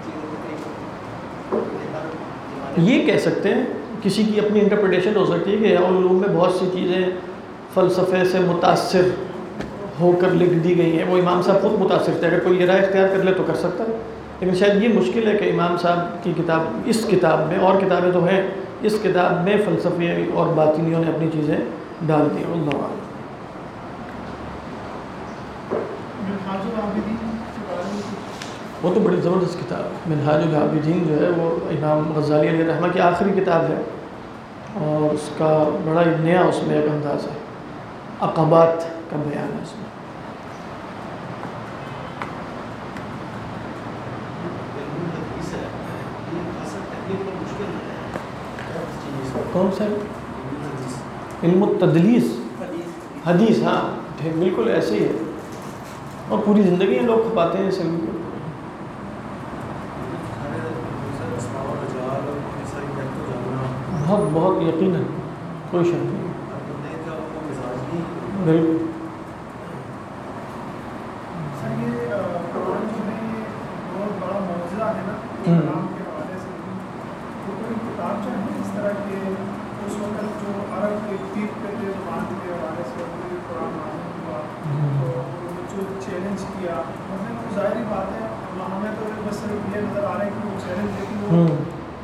یہ کہہ سکتے ہیں، کسی کی اپنی انٹرپریٹیشن ہو سکتی ہے کہ احیاء العلوم میں بہت سی چیزیں فلسفے سے متاثر ہو کر لکھ دی گئی ہیں. وہ امام صاحب خود متاثر تھے، اگر کوئی یہ رائے اختیار کر لے تو کر سکتا ہے، لیکن شاید یہ مشکل ہے کہ امام صاحب کی کتاب، اس کتاب میں، اور کتابیں تو ہیں، اس کتاب میں فلسفے اور باطنیوں نے اپنی چیزیں ڈال دی. اللہ عالم. وہ تو بڑی زبردست کتاب ہے. منہاج العابدین جو ہے وہ امام غزالی علیہ الرحمہ کی آخری کتاب ہے، اور اس کا بڑا نیا اس میں ایک انداز ہے، عقبات کا بیان ہے اس میں. کون سا علم التدلیس؟ حدیث. ہاں بالکل ایسے ہی ہے، اور پوری زندگی لوگ کھپاتے ہیں اسے. بہت بہت یقیناً کوئی شک نہیں. بالکل. چیلنج کیا، مطلب ظاہری بات ہے ہمیں تو بس صرف یہ نظر آ رہا ہے کہ وہ چیلنج، لیکن وہ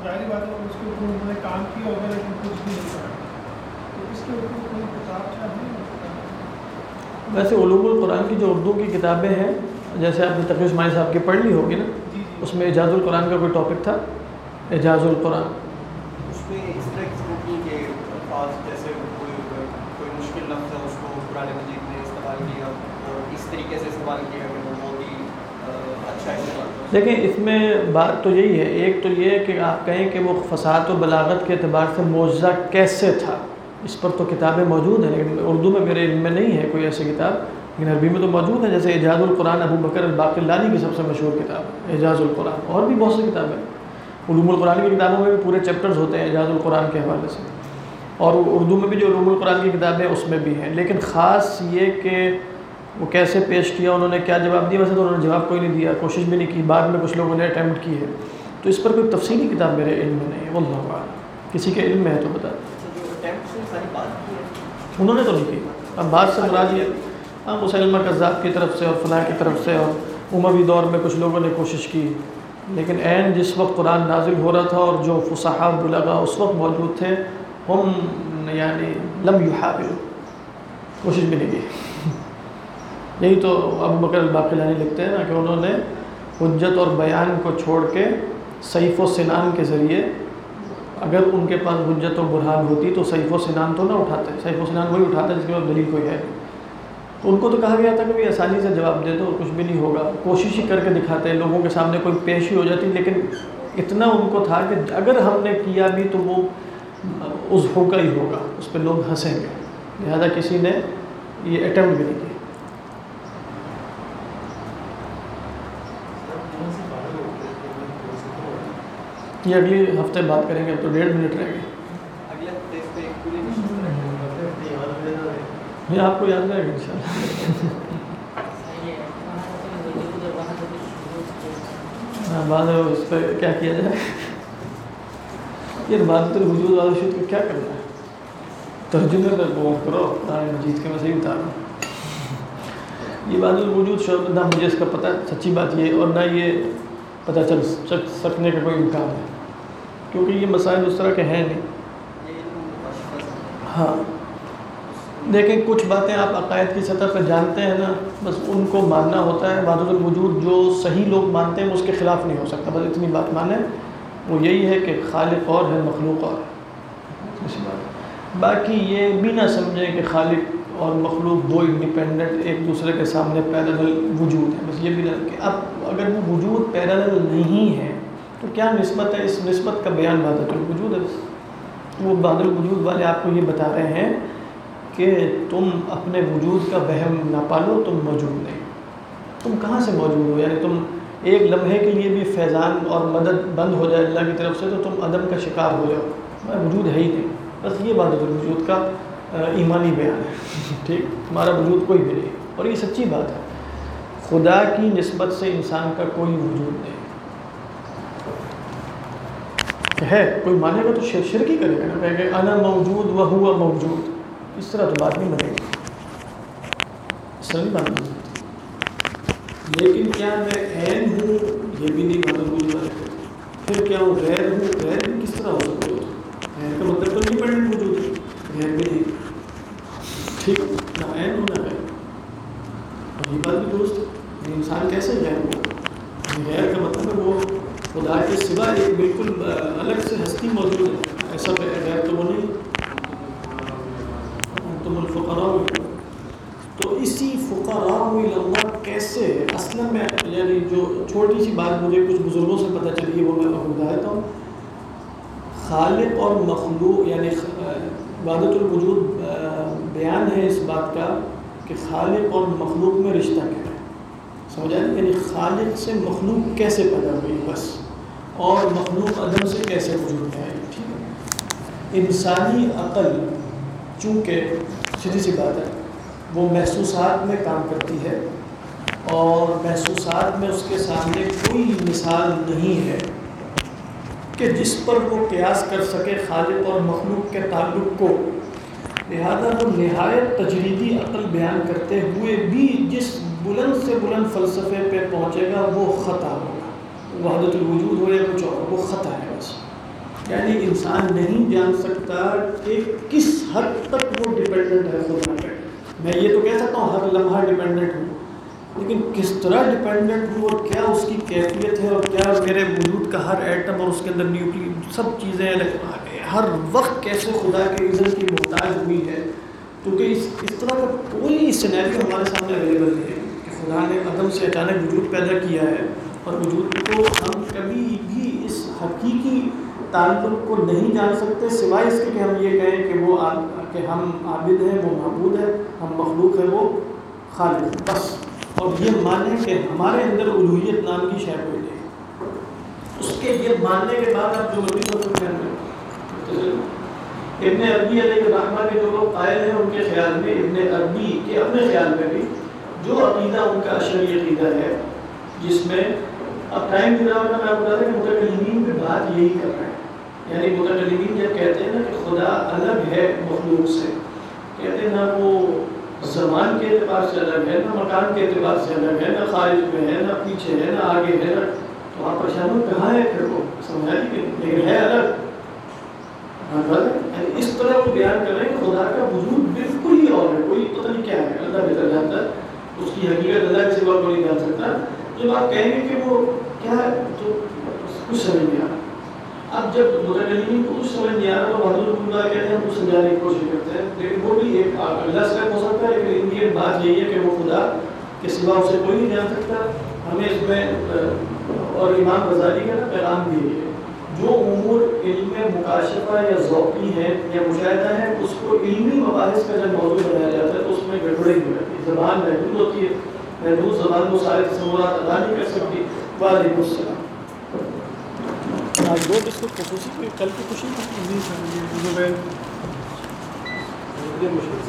ظاہری بات ہے اس کے اوپر انہوں نے کام کیا ہوگا لیکن کچھ بھی نہیں کرا، تو اس کے اوپر کوئی کتاب چاہیے؟ ویسے علوم القرآن کی جو اردو کی کتابیں ہیں، جیسے آپ نے تقی اسماعیل صاحب کی پڑھ لی ہوگی نا، اس میں اعجاز القرآن کا کوئی ٹاپک تھا، اعجاز القرآن، اس میں اس طرح کی ضرورت نہیں کہ الفاظ جیسے کوئی مشکل لفظ ہے اس کو قرآن مجید نے استعمال کیا اور اس طریقے سے استعمال کیا کہ وہ بہت ہی اچھا استعمال کیا۔ دیکھیں اس میں بات تو یہی ہے، ایک تو یہ ہے کہ آپ کہیں کہ وہ فصاحت و بلاغت کے اعتبار سے معجزہ کیسے تھا، اس پر تو کتابیں موجود ہیں، لیکن اردو میں میرے علم میں نہیں ہے کوئی ایسی کتاب، لیکن عربی میں تو موجود ہے، جیسے اعجاز القرآن ابو بکر الباقلانی کی سب سے مشہور کتاب ہے اعجاز القرآن، اور بھی بہت سی کتابیں، علوم القرآن کی کتابوں میں بھی پورے چیپٹرز ہوتے ہیں اعجاز القرآن کے حوالے سے، اور اردو میں بھی جو علوم القرآن کی کتابیں اس میں بھی ہیں، لیکن خاص یہ کہ وہ کیسے پیش کیا، انہوں نے کیا جواب دیا، ویسے تو انہوں نے جواب کوئی نہیں دیا، کوشش بھی نہیں کی، بعد میں کچھ لوگوں نے اٹیمپٹ کی ہے، تو اس پر کوئی تفصیلی کتاب میرے علم میں نہیں ہے، واللہ اعلم، کسی کے علم میں ہے تو بتا دیں۔ انہوں نے تو نہیں کی، اب بات سے مراد یہ مسلمہ کذاب کی طرف سے اور فلاں کی طرف سے، اور اموی دور میں کچھ لوگوں نے کوشش کی، لیکن عین جس وقت قرآن نازل ہو رہا تھا اور جو فصحاء بلغاء اس وقت موجود تھے، ہم یعنی لم یحاولوا، کوشش بھی نہیں کی۔ یہی تو ابو بکر الباقلانی لکھتے ہیں نا کہ انہوں نے حجت اور بیان کو چھوڑ کے سیف و سنان کے ذریعے، اگر ان کے پاس حجت و برہان ہوتی تو سیف و سنان تو نہ اٹھاتے، سیف و سنان وہی اٹھاتا جس کے پاس دلیل کوئی ہے، تو ان کو تو کہا گیا تھا کہ آسانی سے جواب دے دو، کچھ بھی نہیں ہوگا، کوشش ہی کر کے دکھاتے، لوگوں کے سامنے کوئی پیش ہی ہو جاتی، لیکن اتنا ان کو تھا کہ اگر ہم نے کیا بھی تو وہ اس ہوگا ہی ہوگا، اس پہ لوگ ہنسیں گے، لہذا کسی نے یہ اٹیمپٹ بھی نہیں کیا۔ یہ اگلی ہفتے بات کریں گے، اب تو 1.5 منٹ رہ گئے، یہ آپ کو یاد رہے گا انشاءاللہ۔ ہاں بعد اس پہ کیا کیا جائے، یہ وحدت الوجود والا شد کو کیا کرنا ہے، ترجمے میں بہت کرو قرآن مجید کے، میں صحیح بتا رہا ہوں، یہ وحدت الوجود شعبہ نہ مجھے اس کا پتہ، سچی بات یہ، اور نہ یہ پتہ چل سکنے کا کوئی امکان ہے، کیونکہ یہ مسائل اس طرح کے ہیں نہیں۔ ہاں دیکھیں کچھ باتیں آپ عقائد کی سطح پہ جانتے ہیں نا، بس ان کو ماننا ہوتا ہے، وحدت الوجود جو صحیح لوگ مانتے ہیں اس کے خلاف نہیں ہو سکتا، بس اتنی بات مانیں، وہ یہی ہے کہ خالق اور ہے مخلوق اور ہے، اسی بات، باقی یہ بھی نہ سمجھیں کہ خالق اور مخلوق دو انڈیپینڈنٹ ایک دوسرے کے سامنے پیرالل وجود ہیں، بس یہ بھی نہ کہ اب اگر وہ وجود پیرالل نہیں ہے تو کیا نسبت ہے، اس نسبت کا بیان وحدت الوجود ہے، وہ وحدت الوجود والے آپ کو یہ بتا رہے ہیں کہ تم اپنے وجود کا وہم نہ پالو، تم موجود نہیں، تم کہاں سے موجود ہو، یعنی تم ایک لمحے کے لیے بھی فیضان اور مدد بند ہو جائے اللہ کی طرف سے تو تم عدم کا شکار ہو جاؤ، وجود ہے ہی نہیں، بس یہ وحدت الوجود کا ایمانی بیان ہے، ٹھیک، ہمارا وجود کوئی بھی نہیں، اور یہ سچی بات ہے، خدا کی نسبت سے انسان کا کوئی وجود نہیں ہے، کوئی مانے گا تو شرک ہی کرے گا نا، کہے کہ انا موجود و ہوا موجود، اس طرح تو بات نہیں بنے گی، اس طرح نہیں بات بنے گی، لیکن کیا میں عین ہوں یہ بھی نہیں معلوم ہو رہا ہے، پھر کیا ہوں غیر ہوں، غیر بھی کس طرح ہو سکتے ہو، غیر کا مطلب تو انڈیپینڈنٹ موجود ہے، غیر بھی نہیں، ٹھیک، نہ عین ہوں نہ غیر، اور یہ بات بھی درست ہے، انسان کیسے غیر ہوا، غیر کا مطلب ہے وہ خدا کے سوا ایک بالکل الگ سے ہستی موجود ہے، ایسا غیر تو وہ نہیں، تم الفقراء، تو اسی فقراء اللہ کیسے اصلا میں، یعنی جو چھوٹی سی بات مجھے کچھ بزرگوں سے پتہ چلی ہے وہ میں آپ کو بتا دیتا ہوں، خالق اور مخلوق یعنی وحدت الوجود بیان ہے اس بات کا کہ خالق اور مخلوق میں رشتہ کیا ہے، سمجھا نہیں، یعنی خالق سے مخلوق کیسے پیدا ہوئی بس، اور مخلوق عدم سے کیسے وجود میں آئی، ٹھیک ہے، انسانی عقل چونکہ سیدھی سی بات ہے وہ محسوسات میں کام کرتی ہے، اور محسوسات میں اس کے سامنے کوئی مثال نہیں ہے کہ جس پر وہ قیاس کر سکے خالق اور مخلوق کے تعلق کو، لہذا وہ نہایت تجریدی عقل بیان کرتے ہوئے بھی جس بلند سے بلند فلسفے پہ پہنچے گا وہ خطا ہوگا، وحدت الوجود ہو یا کچھ اور، وہ خطا ہے بس، یعنی انسان نہیں جان سکتا کہ کس حد تک وہ ڈپینڈنٹ ہے خدا پہ. میں یہ تو کہہ سکتا ہوں ہر لمحہ ڈپینڈنٹ ہوں، لیکن کس طرح ڈپینڈنٹ ہوں اور کیا اس کی کیفیت ہے اور کیا میرے وجود کا ہر ایٹم اور اس کے اندر نیوکلی سب چیزیں ہر وقت کیسے خدا کے اذن کی محتاج ہوئی ہے. کیونکہ اس طرح کا کوئی سینیریو ہمارے سامنے اویلیبل نہیں ہے کہ خدا نے عدم سے اچانک وجود پیدا کیا ہے، اور وجود کو ہم کبھی بھی اس حقیقی تعلق کو نہیں جان سکتے سوائے اس کے کہ ہم یہ کہیں کہ ہم عابد ہیں، وہ معبود ہے، ہم مخلوق ہیں، وہ خالق ہے، بس. اور یہ مانیں کہ ہمارے اندر الوہیت نام کی شے کوئی نہیں. اس کے یہ ماننے کے بعد آپ جو مرضی سوچ سکتے ہیں. ابن عربی علیہ الرحمہ کے جو لوگ قائل ہیں ان کے خیال میں، ابن عربی کے اپنے خیال میں بھی جو عقیدہ ان کا اشعری عقیدہ ہے، جس میں اب ٹائم بھی رہا میں آپ بتا دیں کہ متکلمین بھی بات یہی کر رہے ہیں. یعنی متکلمین جب کہتے ہیں نا کہ خدا الگ ہے مخلوق سے، کہتے ہیں نہ وہ زمان کے اعتبار سے الگ ہے، نہ مکان کے اعتبار سے الگ ہے، نہ خارج میں ہے، نہ پیچھے ہے، نہ آگے ہے، نہ تو آپ پریشان کہاں ہے پھر وہ سمجھا لیکن ہے الگ. یعنی اس طرح وہ بیان کر رہے ہیں خدا کا وجود بالکل ہی اور ہے، کوئی پتہ نہیں کیا ہے، اللہ بہتر جانتا ہے، اس کی حقیقت اللہ کے سوا کوئی نہیں جان سکتا. جب آپ کہیں گے کہ وہ کیا ہے تو کچھ سمجھ نہیں آ رہا. اب جب متکلمین کو کچھ سمجھ نہیں آ رہا تو حضرت اللہ کہتے ہیں ہم کچھ سمجھانے کی کوشش کرتے ہیں، لیکن وہ بھی ایک اللہ سے ہو سکتا ہے، لیکن ان کی بات یہی ہے کہ وہ خدا کے سوا اسے کوئی نہیں جان سکتا. ہمیں اس میں اور امام غزالی کا پیغام بھی ہے جو امور علم مکاشفہ یا ذوقی ہے یا مشاہدہ ہے اس کو علمی مباحث کا جب موضوع بنایا جاتا ہے تو اس میں گڑبڑی ہو جاتی ہے. زبان محدود ہوتی ہے، محدود زبان کو سارے تصورات ادا نہیں کر سکتی. وعلیکم السلام. آج بہت اس کو خصوصی کل کی خوشی جی سر، یہ